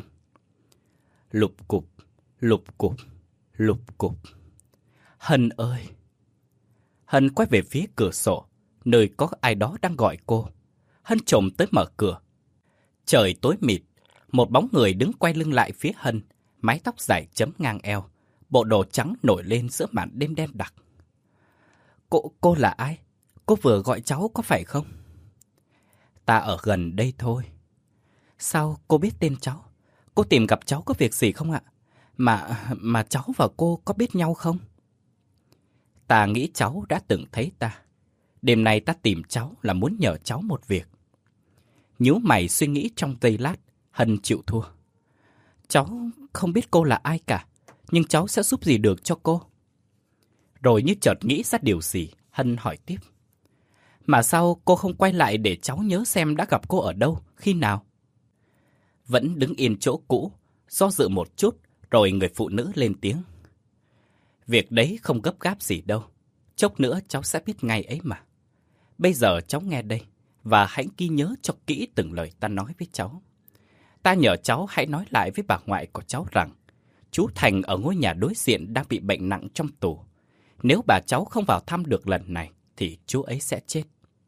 A: Lục cục, lục cục, lục cục. Hân ơi! Hân quay về phía cửa sổ, nơi có ai đó đang gọi cô. Hân trồm tới mở cửa. Trời tối mịt, một bóng người đứng quay lưng lại phía Hân, mái tóc dài chấm ngang eo, bộ đồ trắng nổi lên giữa màn đêm đen đặc. Cô, cô là ai? Cô vừa gọi cháu có phải không? Ta ở gần đây thôi. Sao cô biết tên cháu? Cô tìm gặp cháu có việc gì không ạ? Mà, mà cháu và cô có biết nhau không? Ta nghĩ cháu đã từng thấy ta. Đêm nay ta tìm cháu là muốn nhờ cháu một việc. Nhíu mày suy nghĩ trong giây lát, Hân chịu thua. Cháu không biết cô là ai cả, nhưng cháu sẽ giúp gì được cho cô? Rồi như chợt nghĩ ra điều gì, Hân hỏi tiếp. Mà sao cô không quay lại để cháu nhớ xem đã gặp cô ở đâu, khi nào? Vẫn đứng yên chỗ cũ, do dự một chút, rồi người phụ nữ lên tiếng. Việc đấy không gấp gáp gì đâu, chốc nữa cháu sẽ biết ngay ấy mà. Bây giờ cháu nghe đây, và hãy ghi nhớ cho kỹ từng lời ta nói với cháu. Ta nhờ cháu hãy nói lại với bà ngoại của cháu rằng, chú Thành ở ngôi nhà đối diện đang bị bệnh nặng trong tù. Nếu bà cháu không vào thăm được lần này, thì chú ấy sẽ chết.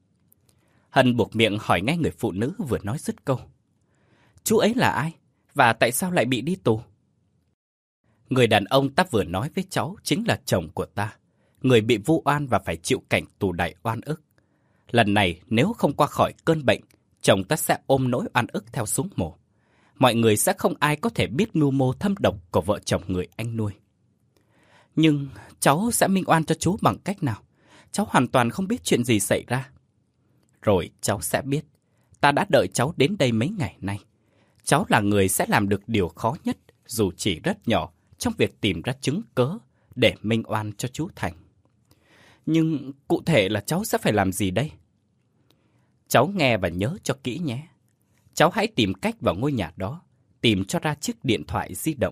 A: Hân buộc miệng hỏi ngay người phụ nữ vừa nói dứt câu. Chú ấy là ai? Và tại sao lại bị đi tù? Người đàn ông ta vừa nói với cháu chính là chồng của ta, người bị vu oan và phải chịu cảnh tù đầy oan ức. Lần này nếu không qua khỏi cơn bệnh, chồng ta sẽ ôm nỗi oan ức theo xuống mồ. Mọi người sẽ không ai có thể biết mưu mô thâm độc của vợ chồng người anh nuôi. Nhưng cháu sẽ minh oan cho chú bằng cách nào? Cháu hoàn toàn không biết chuyện gì xảy ra. Rồi cháu sẽ biết. Ta đã đợi cháu đến đây mấy ngày nay. Cháu là người sẽ làm được điều khó nhất, dù chỉ rất nhỏ, trong việc tìm ra chứng cớ để minh oan cho chú Thành. Nhưng cụ thể là cháu sẽ phải làm gì đây? Cháu nghe và nhớ cho kỹ nhé. Cháu hãy tìm cách vào ngôi nhà đó, tìm cho ra chiếc điện thoại di động.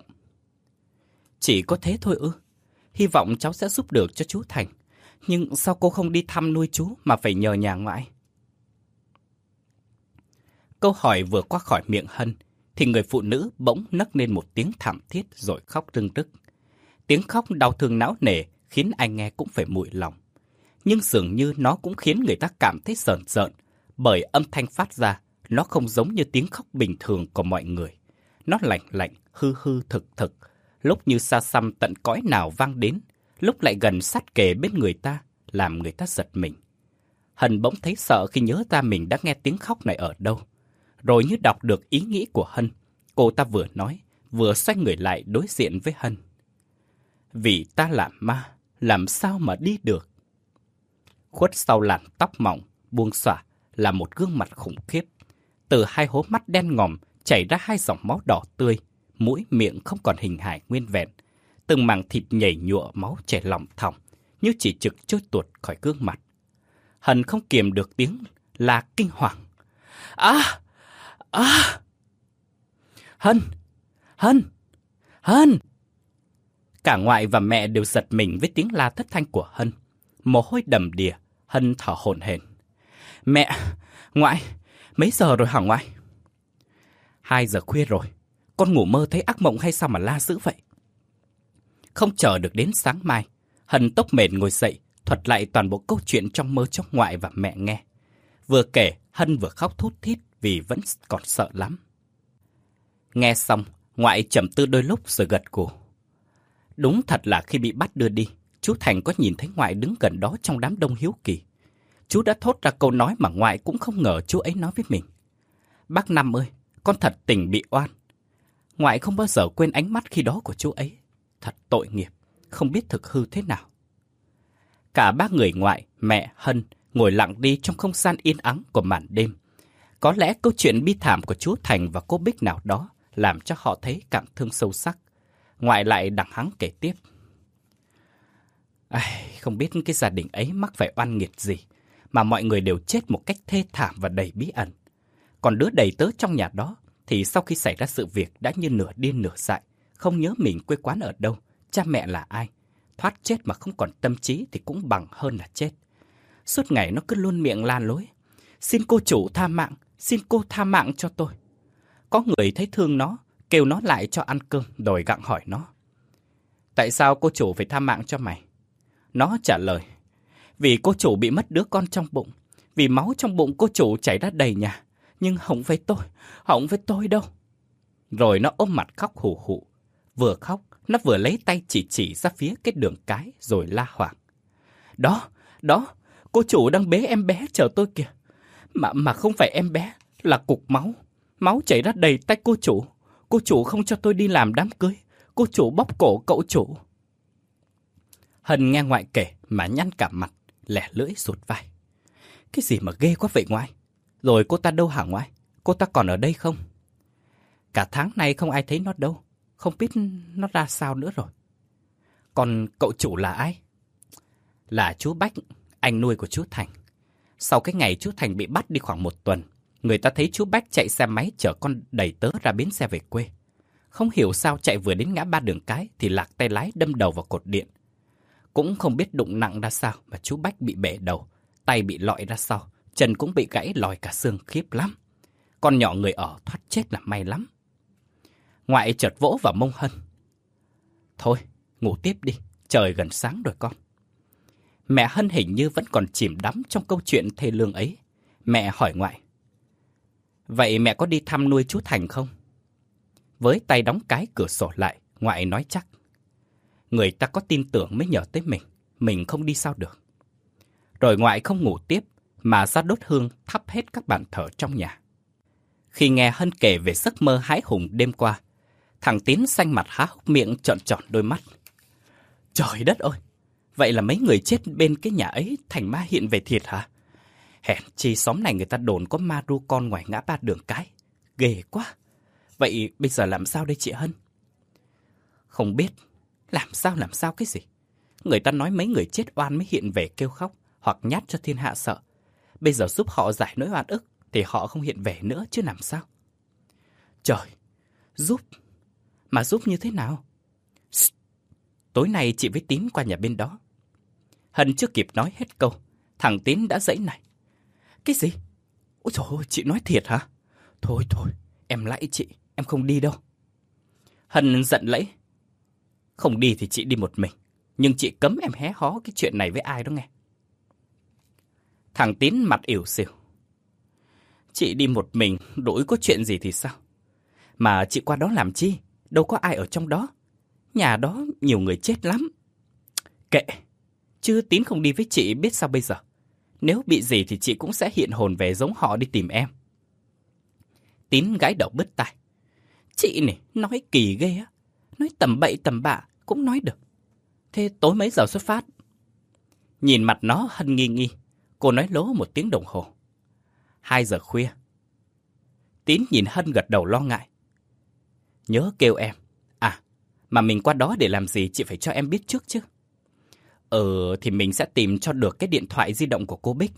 A: Chỉ có thế thôi ư? Hy vọng cháu sẽ giúp được cho chú Thành. Nhưng sao cô không đi thăm nuôi chú mà phải nhờ nhà ngoại? Câu hỏi vừa qua khỏi miệng Hân, thì người phụ nữ bỗng nấc lên một tiếng thảm thiết rồi khóc rưng rức. Tiếng khóc đau thương não nề khiến ai nghe cũng phải mụi lòng. Nhưng dường như nó cũng khiến người ta cảm thấy sờn sợn, bởi âm thanh phát ra, nó không giống như tiếng khóc bình thường của mọi người. Nó lạnh lạnh, hư hư thực thực, lúc như xa xăm tận cõi nào vang đến, lúc lại gần sát kề bên người ta, làm người ta giật mình. Hân bỗng thấy sợ khi nhớ ra mình đã nghe tiếng khóc này ở đâu. Rồi như đọc được ý nghĩ của Hân, cô ta vừa nói, vừa xoay người lại đối diện với Hân. Vì ta là ma, làm sao mà đi được? Khuất sau làn tóc mỏng, buông xõa là một gương mặt khủng khiếp. Từ hai hố mắt đen ngòm chảy ra hai dòng máu đỏ tươi, mũi miệng không còn hình hài nguyên vẹn. Từng mảng thịt nhảy nhụa máu chảy lỏng thỏng, như chỉ trực trôi tuột khỏi gương mặt. Hân không kiềm được tiếng la kinh hoàng. À! À! Hân! Hân! Hân! Cả ngoại và mẹ đều giật mình với tiếng la thất thanh của Hân. Mồ hôi đầm đìa, Hân thở hổn hển. Mẹ, ngoại, mấy giờ rồi hả ngoại? Hai giờ khuya rồi, con ngủ mơ thấy ác mộng hay sao mà la dữ vậy? Không chờ được đến sáng mai, Hân tốc mệt ngồi dậy, thuật lại toàn bộ câu chuyện trong mơ cho ngoại và mẹ nghe. Vừa kể, Hân vừa khóc thút thít vì vẫn còn sợ lắm. Nghe xong, ngoại trầm tư đôi lúc rồi gật gù. Đúng thật là khi bị bắt đưa đi, chú Thành có nhìn thấy ngoại đứng gần đó trong đám đông hiếu kỳ. Chú đã thốt ra câu nói mà ngoại cũng không ngờ chú ấy nói với mình. Bác Năm ơi, con thật tình bị oan. Ngoại không bao giờ quên ánh mắt khi đó của chú ấy. Thật tội nghiệp, không biết thực hư thế nào. Cả ba người ngoại, mẹ, Hân ngồi lặng đi trong không gian yên ắng của màn đêm. Có lẽ câu chuyện bi thảm của chú Thành và cô Bích nào đó làm cho họ thấy cảm thương sâu sắc. Ngoại lại đằng hắng kể tiếp. Ai, không biết cái gia đình ấy mắc phải oan nghiệt gì mà mọi người đều chết một cách thê thảm và đầy bí ẩn. Còn đứa đầy tớ trong nhà đó thì sau khi xảy ra sự việc đã như nửa điên nửa dại, không nhớ mình quê quán ở đâu, cha mẹ là ai. Thoát chết mà không còn tâm trí thì cũng bằng hơn là chết. Suốt ngày nó cứ luôn miệng la lối. Xin cô chủ tha mạng, xin cô tha mạng cho tôi. Có người thấy thương nó, kêu nó lại cho ăn cơm rồi gặng hỏi nó. Tại sao cô chủ phải tha mạng cho mày? Nó trả lời. Vì cô chủ bị mất đứa con trong bụng. Vì máu trong bụng cô chủ chảy ra đầy nhà. Nhưng không phải tôi, không phải tôi đâu. Rồi nó ôm mặt khóc hù hụ. Vừa khóc, nó vừa lấy tay chỉ chỉ ra phía cái đường cái rồi la hoảng. Đó, đó, cô chủ đang bế em bé chờ tôi kìa. Mà, mà không phải em bé, là cục máu. Máu chảy ra đầy tay cô chủ. Cô chủ không cho tôi đi làm đám cưới. Cô chủ bóp cổ cậu chủ. Hân nghe ngoại kể mà nhăn cả mặt, lẻ lưỡi rụt vai. Cái gì mà ghê quá vậy ngoại? Rồi cô ta đâu hả ngoại? Cô ta còn ở đây không? Cả tháng nay không ai thấy nó đâu. Không biết nó ra sao nữa rồi. Còn cậu chủ là ai? Là chú Bách, anh nuôi của chú Thành. Sau cái ngày chú Thành bị bắt đi khoảng một tuần, người ta thấy chú Bách chạy xe máy chở con đầy tớ ra bến xe về quê. Không hiểu sao chạy vừa đến ngã ba đường cái thì lạc tay lái đâm đầu vào cột điện. Cũng không biết đụng nặng ra sao mà chú Bách bị bể đầu, tay bị lọi ra sau, chân cũng bị gãy lòi cả xương khiếp lắm. Con nhỏ người ở thoát chết là may lắm. Ngoại chợt vỗ vào mông Hân. Thôi, ngủ tiếp đi, trời gần sáng rồi con. Mẹ Hân hình như vẫn còn chìm đắm trong câu chuyện thê lương ấy. Mẹ hỏi ngoại. Vậy mẹ có đi thăm nuôi chú Thành không? Với tay đóng cái cửa sổ lại, ngoại nói chắc. Người ta có tin tưởng mới nhờ tới mình, mình không đi sao được. Rồi ngoại không ngủ tiếp, mà ra đốt hương thắp hết các bàn thờ trong nhà. Khi nghe Hân kể về giấc mơ hãi hùng đêm qua, thằng Tín xanh mặt há hốc miệng trợn tròn đôi mắt. Trời đất ơi! Vậy là mấy người chết bên cái nhà ấy thành ma hiện về thiệt hả? Hèn chi xóm này người ta đồn có ma ru con ngoài ngã ba đường cái. Ghê quá! Vậy bây giờ làm sao đây chị Hân? Không biết. Làm sao làm sao cái gì? Người ta nói mấy người chết oan mới hiện về kêu khóc hoặc nhát cho thiên hạ sợ. Bây giờ giúp họ giải nỗi oan ức thì họ không hiện về nữa chứ làm sao? Trời! Giúp? Mà giúp như thế nào? Shh. Tối nay chị với Tín qua nhà bên đó. Hân chưa kịp nói hết câu, thằng Tín đã giãy này. Cái gì? Ôi trời ơi, chị nói thiệt hả? Thôi thôi, em lạy chị, em không đi đâu. Hân giận lẫy. Không đi thì chị đi một mình, nhưng chị cấm em hé hó cái chuyện này với ai đó nghe. Thằng Tín mặt ỉu xìu. Chị đi một mình, đổi có chuyện gì thì sao? Mà chị qua đó làm chi? Đâu có ai ở trong đó. Nhà đó nhiều người chết lắm. Kệ, chứ Tín không đi với chị biết sao bây giờ. Nếu bị gì thì chị cũng sẽ hiện hồn về giống họ đi tìm em. Tín gãi đầu bứt tai. Chị này, nói kỳ ghê á. Nói tầm bậy tầm bạ cũng nói được. Thế tối mấy giờ xuất phát? Nhìn mặt nó Hân nghi nghi. Cô nói lố một tiếng đồng hồ. Hai giờ khuya. Tín nhìn Hân gật đầu lo ngại. Nhớ kêu em. À, mà mình qua đó để làm gì chị phải cho em biết trước chứ. Ừ, thì mình sẽ tìm cho được cái điện thoại di động của cô Bích.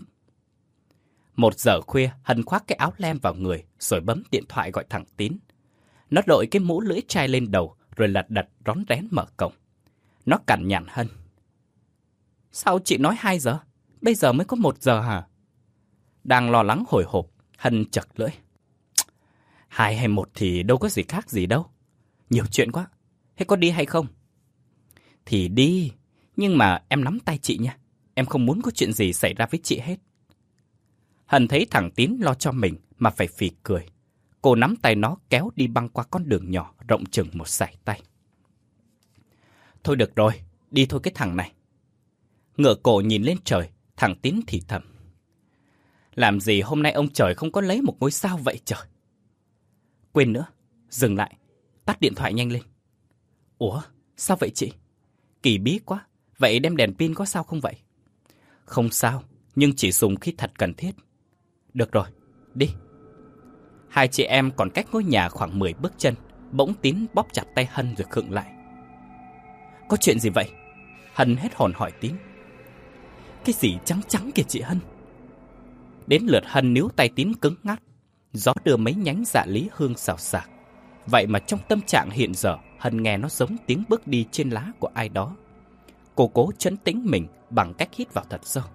A: Một giờ khuya, Hân khoác cái áo len vào người rồi bấm điện thoại gọi thằng Tín. Nó đội cái mũ lưỡi chai lên đầu rồi lật đật rón rén mở cổng. Nó cằn nhằn Hân. Sao chị nói hai giờ? Bây giờ mới có một giờ hả? Đang lo lắng hồi hộp, Hân chật lưỡi. Hai hay một thì đâu có gì khác gì đâu. Nhiều chuyện quá. Thế có đi hay không? Thì đi. Nhưng mà em nắm tay chị nha. Em không muốn có chuyện gì xảy ra với chị hết. Hân thấy thằng Tín lo cho mình mà phải phì cười. Cô nắm tay nó kéo đi băng qua con đường nhỏ rộng chừng một sải tay. Thôi được rồi, đi thôi cái thằng này. Ngửa cổ nhìn lên trời, thằng Tín thì thầm. Làm gì hôm nay ông trời không có lấy một ngôi sao vậy trời? Quên nữa, dừng lại, tắt điện thoại nhanh lên. Ủa, sao vậy chị? Kỳ bí quá, vậy đem đèn pin có sao không vậy? Không sao, nhưng chỉ dùng khi thật cần thiết. Được rồi, đi. Hai chị em còn cách ngôi nhà khoảng mười bước chân, bỗng Tín bóp chặt tay Hân rồi khựng lại. Có chuyện gì vậy? Hân hết hồn hỏi Tín. Cái gì trắng trắng kìa chị Hân? Đến lượt Hân níu tay Tín cứng ngắc. Gió đưa mấy nhánh dạ lý hương xào xạc. Vậy mà trong tâm trạng hiện giờ, Hân nghe nó giống tiếng bước đi trên lá của ai đó. Cô cố trấn tĩnh mình bằng cách hít vào thật sâu.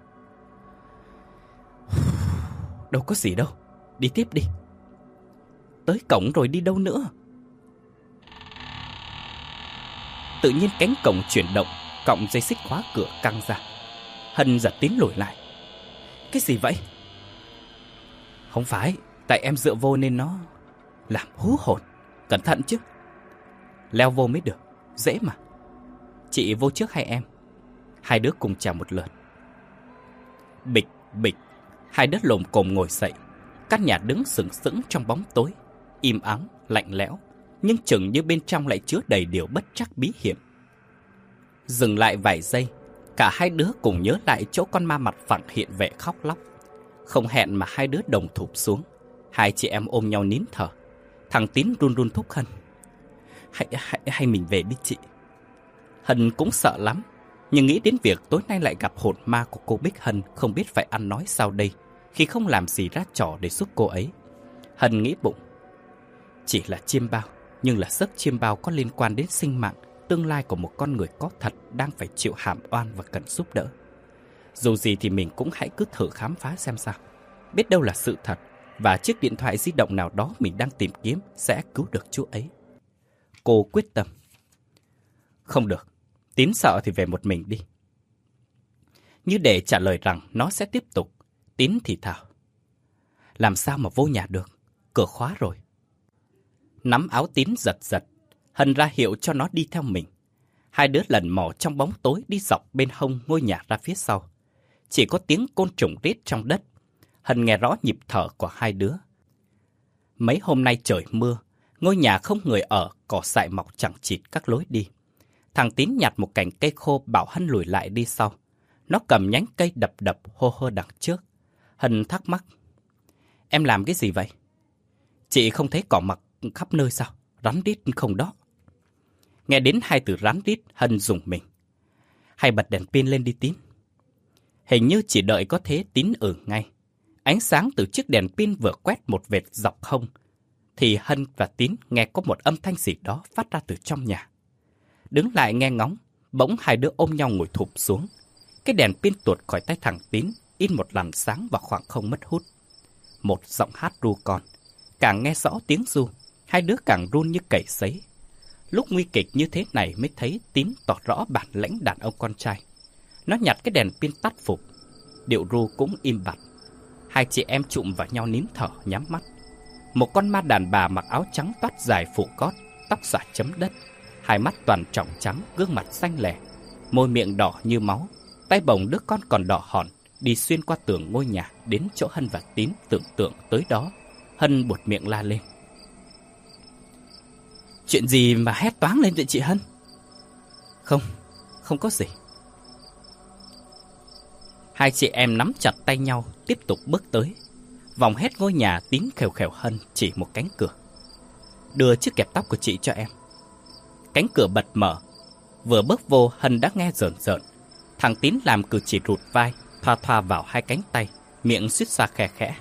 A: Đâu có gì đâu, đi tiếp đi. Tới cổng rồi đi đâu nữa? Tự nhiên cánh cổng chuyển động, cọng dây xích khóa cửa căng ra. Hân giật Tín lùi lại. Cái gì vậy? Không phải, tại em dựa vô nên nó làm hú hồn. Cẩn thận chứ. Leo vô mới được, dễ mà. Chị vô trước hay em? Hai đứa cùng trèo một lượt. Bịch, bịch. Hai đứa lồm cồm ngồi dậy. Căn nhà đứng sừng sững trong bóng tối, im ắng, lạnh lẽo, nhưng chừng như bên trong lại chứa đầy điều bất trắc bí hiểm. Dừng lại vài giây, cả hai đứa cùng nhớ lại chỗ con ma mặt phẳng hiện vẻ khóc lóc. Không hẹn mà hai đứa đồng thụp xuống. Hai chị em ôm nhau nín thở. Thằng Tín run run thúc Hân. Hay, hay, hay mình về đi chị. Hân cũng sợ lắm, nhưng nghĩ đến việc tối nay lại gặp hồn ma của cô Bích Hân, không biết phải ăn nói sao đây khi không làm gì ra trò để giúp cô ấy. Hân nghĩ bụng, chỉ là chiêm bao, nhưng là giấc chiêm bao có liên quan đến sinh mạng, tương lai của một con người có thật đang phải chịu hàm oan và cần giúp đỡ. Dù gì thì mình cũng hãy cứ thử khám phá xem sao. Biết đâu là sự thật, và chiếc điện thoại di động nào đó mình đang tìm kiếm sẽ cứu được chú ấy. Cô quyết tâm. Không được, Tín sợ thì về một mình đi. Như để trả lời rằng nó sẽ tiếp tục, Tín thì thào. Làm sao mà vô nhà được, cửa khóa rồi. Nắm áo Tín giật giật, Hân ra hiệu cho nó đi theo mình. Hai đứa lần mò trong bóng tối đi dọc bên hông ngôi nhà ra phía sau. Chỉ có tiếng côn trùng rít trong đất. Hân nghe rõ nhịp thở của hai đứa. Mấy hôm nay trời mưa, ngôi nhà không người ở, cỏ dại mọc chẳng chịt các lối đi. Thằng Tín nhặt một cành cây khô bảo Hân lùi lại đi sau. Nó cầm nhánh cây đập đập hô hô đằng trước. Hân thắc mắc. Em làm cái gì vậy? Chị không thấy cỏ mọc khắp nơi sao? Rắn rít không đó? Nghe đến hai từ rắn rít, Hân rùng mình. Hay bật đèn pin lên đi Tín. Hình như chỉ đợi có thế Tín ừ ngay. Ánh sáng từ chiếc đèn pin vừa quét một vệt dọc hông, thì Hân và Tín nghe có một âm thanh gì đó phát ra từ trong nhà. Đứng lại nghe ngóng, bỗng hai đứa ôm nhau ngồi thụp xuống. Cái đèn pin tuột khỏi tay thằng Tín, in một làn sáng vào khoảng không mất hút. Một giọng hát ru con. Càng nghe rõ tiếng ru, hai đứa càng run như cầy sấy. Lúc nguy kịch như thế này mới thấy Tín tỏ rõ bản lĩnh đàn ông con trai. Nó nhặt cái đèn pin tắt phục. Điệu ru cũng im bặt. Hai chị em chụm vào nhau nín thở nhắm mắt. Một con ma đàn bà mặc áo trắng toát dài phủ gót, tóc xõa chấm đất, hai mắt toàn tròng trắng, gương mặt xanh lẻ, môi miệng đỏ như máu, tay bồng đứa con còn đỏ hòn, đi xuyên qua tường ngôi nhà đến chỗ Hân và Tín tưởng tượng tới đó. Hân buột miệng la lên. Chuyện gì mà hét toáng lên vậy chị Hân? Không, không có gì. Hai chị em nắm chặt tay nhau, tiếp tục bước tới. Vòng hết ngôi nhà, Tín khều khều Hân chỉ một cánh cửa. Đưa chiếc kẹp tóc của chị cho em. Cánh cửa bật mở. Vừa bước vô, Hân đã nghe rợn rợn. Thằng Tín làm cử chỉ rụt vai, thoa thoa vào hai cánh tay, miệng suýt ra khe khẽ.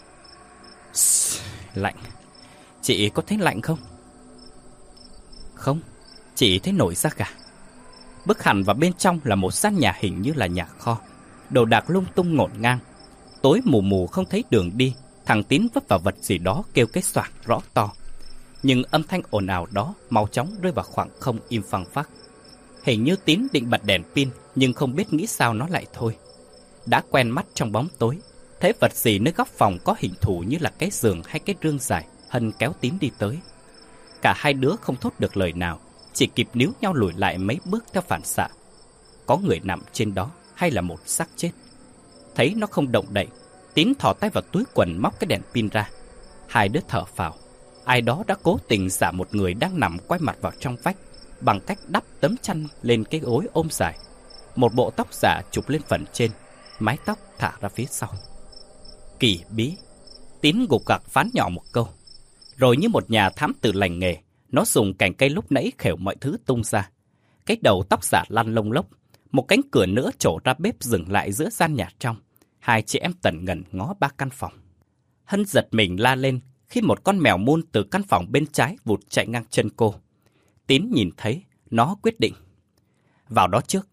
A: Lạnh. Chị có thấy lạnh không? Không, chị thấy nổi da gà. Bước hẳn vào bên trong là một gian nhà hình như là nhà kho. Đồ đạc lung tung ngổn ngang. Tối mù mù không thấy đường đi. Thằng Tín vấp vào vật gì đó kêu cái xoạc rõ to. Nhưng âm thanh ồn ào đó mau chóng rơi vào khoảng không im phăng phắc. Hình như Tín định bật đèn pin, nhưng không biết nghĩ sao nó lại thôi. Đã quen mắt trong bóng tối, thấy vật gì nơi góc phòng có hình thù như là cái giường hay cái rương dài, Hân kéo Tín đi tới. Cả hai đứa không thốt được lời nào, chỉ kịp níu nhau lùi lại mấy bước theo phản xạ. Có người nằm trên đó hay là một xác chết? Thấy nó không động đậy, Tín thò tay vào túi quần móc cái đèn pin ra. Hai đứa thở phào. Ai đó đã cố tình giả một người đang nằm quay mặt vào trong vách bằng cách đắp tấm chăn lên cái gối ôm dài. Một bộ tóc giả chụp lên phần trên, mái tóc thả ra phía sau. Kỳ bí. Tín gục gặc phán nhỏ một câu. Rồi như một nhà thám tử lành nghề, nó dùng cành cây lúc nãy khều mọi thứ tung ra. Cái đầu tóc giả lăn lông lốc. Một cánh cửa nữa trổ ra bếp dừng lại giữa gian nhà trong. Hai chị em tần ngần ngó ba căn phòng. Hân giật mình la lên khi một con mèo mun từ căn phòng bên trái vụt chạy ngang chân cô. Tín nhìn thấy, nó quyết định vào đó trước.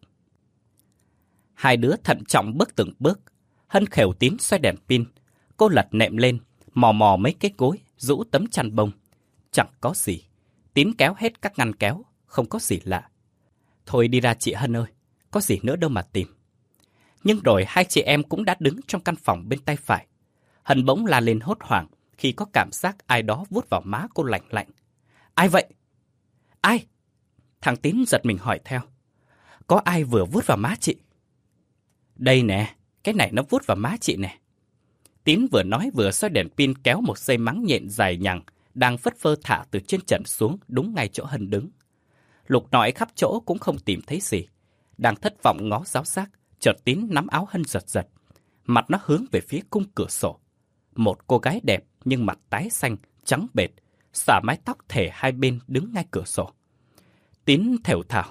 A: Hai đứa thận trọng bước từng bước. Hân khều Tín xoay đèn pin. Cô lật nệm lên, mò mò mấy cái gối, rũ tấm chăn bông. Chẳng có gì. Tín kéo hết các ngăn kéo, không có gì lạ. Thôi đi ra chị Hân ơi, có gì nữa đâu mà tìm. Nhưng rồi hai chị em cũng đã đứng trong căn phòng bên tay phải. Hân bỗng la lên hốt hoảng khi có cảm giác ai đó vuốt vào má cô lạnh lạnh. Ai vậy? Ai? Thằng Tín giật mình hỏi theo. Có ai vừa vuốt vào má chị? Đây nè, cái này nó vuốt vào má chị nè. Tín vừa nói vừa xoay đèn pin kéo một dây mắng nhện dài nhằng đang phất phơ thả từ trên trần xuống đúng ngay chỗ Hân đứng. Lục nọi khắp chỗ cũng không tìm thấy gì. Đang thất vọng ngó giáo giác, chợt Tín nắm áo Hân giật giật. Mặt nó hướng về phía khung cửa sổ. Một cô gái đẹp nhưng mặt tái xanh, trắng bệt, xả mái tóc thể hai bên đứng ngay cửa sổ. Tín thều thào.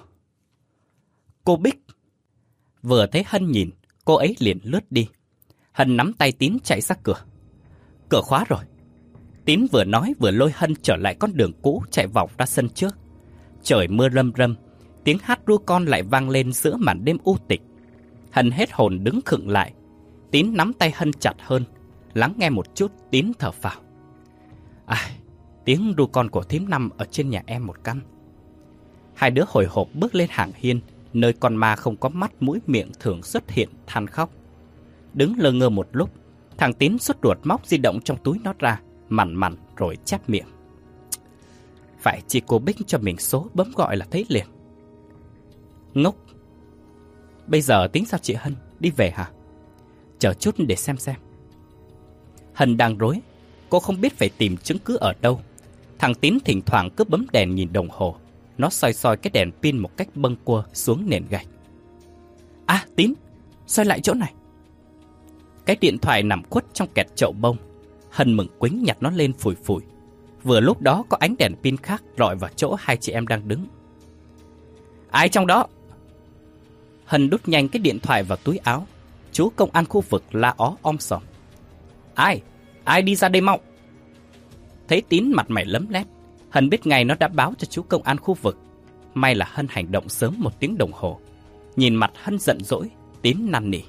A: Cô Bích. Vừa thấy Hân nhìn, cô ấy liền lướt đi. Hân nắm tay Tín chạy ra cửa. Cửa khóa rồi. Tín vừa nói vừa lôi Hân trở lại con đường cũ chạy vòng ra sân trước. Trời mưa râm râm, tiếng hát ru con lại vang lên giữa màn đêm u tịch. Hân hết hồn đứng khựng lại. Tín nắm tay Hân chặt hơn. Lắng nghe một chút, Tín thở phào. À, tiếng ru con của thím Năm ở trên nhà em một căn. Hai đứa hồi hộp bước lên hàng hiên, nơi con ma không có mắt mũi miệng thường xuất hiện than khóc. Đứng lơ ngơ một lúc, thằng Tín sốt ruột móc di động trong túi nó ra, mằn mằn rồi chép miệng. Phải chỉ cô Bích cho mình số bấm gọi là thấy liền. Ngốc. Bây giờ tính sao chị Hân, đi về hả? Chờ chút để xem xem. Hân đang rối, cô không biết phải tìm chứng cứ ở đâu. Thằng Tín thỉnh thoảng cứ bấm đèn nhìn đồng hồ. Nó soi soi cái đèn pin một cách bâng quơ xuống nền gạch. À Tín, soi lại chỗ này. Cái điện thoại nằm khuất trong kẹt chậu bông. Hân mừng quính nhặt nó lên phủi phủi. Vừa lúc đó có ánh đèn pin khác rọi vào chỗ hai chị em đang đứng. Ai trong đó? Hân đút nhanh cái điện thoại vào túi áo. Chú công an khu vực la ó om sòm. Ai? Ai đi ra đây mau? Thấy Tín mặt mày lấm lét, Hân biết ngay nó đã báo cho chú công an khu vực. May là Hân hành động sớm một tiếng đồng hồ. Nhìn mặt Hân giận dỗi, Tín năn nỉ.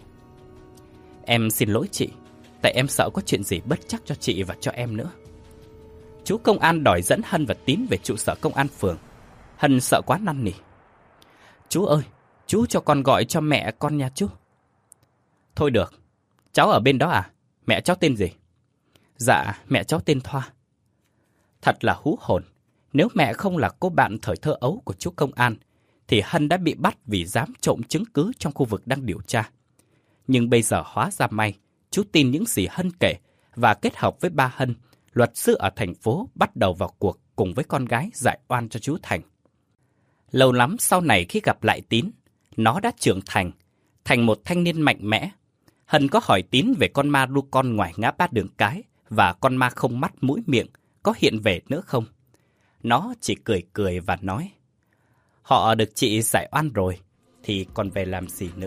A: Em xin lỗi chị, tại em sợ có chuyện gì bất trắc cho chị và cho em nữa. Chú công an đòi dẫn Hân và Tín về trụ sở công an phường. Hân sợ quá năn nỉ. Chú ơi, chú cho con gọi cho mẹ con nha chú. Thôi được, cháu ở bên đó à? Mẹ cháu tên gì? Dạ, mẹ cháu tên Thoa. Thật là hú hồn. Nếu mẹ không là cô bạn thời thơ ấu của chú công an, thì Hân đã bị bắt vì dám trộm chứng cứ trong khu vực đang điều tra. Nhưng bây giờ hóa ra may, chú tin những gì Hân kể và kết hợp với ba Hân, luật sư ở thành phố bắt đầu vào cuộc cùng với con gái giải oan cho chú Thành. Lâu lắm sau này khi gặp lại Tín, nó đã trưởng thành, thành một thanh niên mạnh mẽ. Hân có hỏi Tín về con ma ru con ngoài ngã ba đường cái và con ma không mắt mũi miệng có hiện về nữa không. Nó chỉ cười cười và nói, họ được chị giải oan rồi, thì còn về làm gì nữa.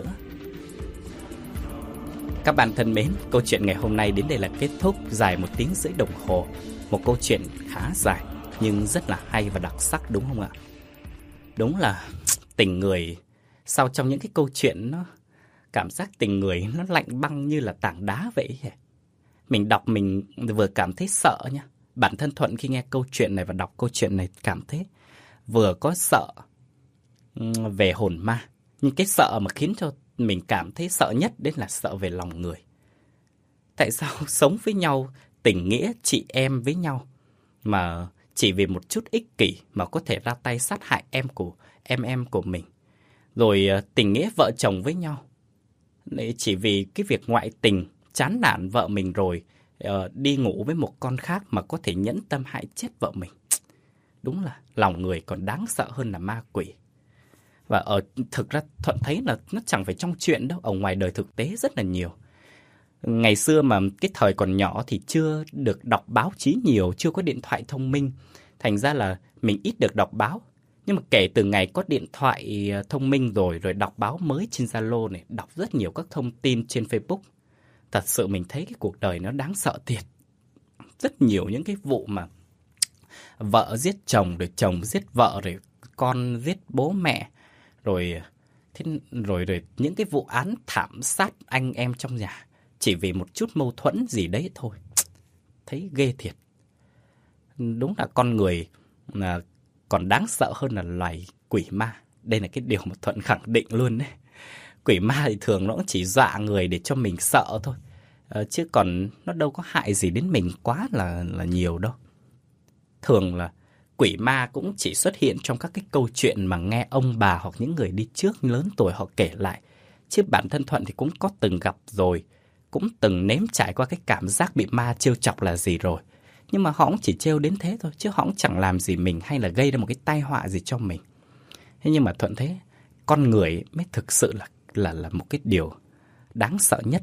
A: Các bạn thân mến, câu chuyện ngày hôm nay đến đây là kết thúc, dài một tiếng rưỡi đồng hồ. Một câu chuyện khá dài, nhưng rất là hay và đặc sắc đúng không ạ? Đúng là tình người Sao trong những cái câu chuyện nó cảm giác tình người nó lạnh băng như là tảng đá vậy. Mình đọc mình vừa cảm thấy sợ nha. Bản thân Thuận khi nghe câu chuyện này và đọc câu chuyện này cảm thấy vừa có sợ về hồn ma, nhưng cái sợ mà khiến cho mình cảm thấy sợ nhất đến là sợ về lòng người. Tại sao sống với nhau, tình nghĩa chị em với nhau mà chỉ vì một chút ích kỷ mà có thể ra tay sát hại em của em em của mình. Rồi tình nghĩa vợ chồng với nhau, chỉ vì cái việc ngoại tình, chán nản vợ mình rồi đi ngủ với một con khác mà có thể nhẫn tâm hại chết vợ mình. Đúng là lòng người còn đáng sợ hơn là ma quỷ. Và ở thực ra Thuận thấy là nó chẳng phải trong chuyện đâu, ở ngoài đời thực tế rất là nhiều. Ngày xưa mà cái thời còn nhỏ thì chưa được đọc báo chí nhiều, chưa có điện thoại thông minh. Thành ra là mình ít được đọc báo. Nhưng mà kể từ ngày có điện thoại thông minh rồi, rồi đọc báo mới trên Zalo này, đọc rất nhiều các thông tin trên Facebook. Thật sự mình thấy cái cuộc đời nó đáng sợ thiệt. Rất nhiều những cái vụ mà vợ giết chồng, rồi chồng giết vợ, rồi con giết bố mẹ, rồi, thế, rồi, rồi những cái vụ án thảm sát anh em trong nhà. Chỉ vì một chút mâu thuẫn gì đấy thôi. Thấy ghê thiệt. Đúng là con người là còn đáng sợ hơn là loài quỷ ma. Đây là cái điều mà Thuận khẳng định luôn đấy. Quỷ ma thì thường nó cũng chỉ dọa người để cho mình sợ thôi. À, chứ còn nó đâu có hại gì đến mình quá là, là nhiều đâu. Thường là quỷ ma cũng chỉ xuất hiện trong các cái câu chuyện mà nghe ông bà hoặc những người đi trước lớn tuổi họ kể lại. Chứ bản thân Thuận thì cũng có từng gặp rồi, cũng từng nếm trải qua cái cảm giác bị ma trêu chọc là gì rồi. Nhưng mà họ cũng chỉ trêu đến thế thôi, chứ họ cũng chẳng làm gì mình hay là gây ra một cái tai họa gì cho mình. Thế nhưng mà Thuận thấy con người mới thực sự là, là, là một cái điều đáng sợ nhất.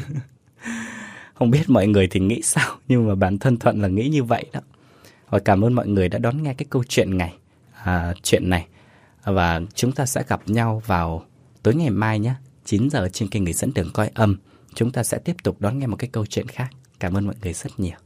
A: Không biết mọi người thì nghĩ sao, nhưng mà bản thân Thuận là nghĩ như vậy đó. Và cảm ơn mọi người đã đón nghe cái câu chuyện ngày à, chuyện này. Và chúng ta sẽ gặp nhau vào tối ngày mai nhé, chín giờ trên kênh Người Dẫn Đường Coi Âm. Chúng ta sẽ tiếp tục đón nghe một cái câu chuyện khác. Cảm ơn mọi người rất nhiều.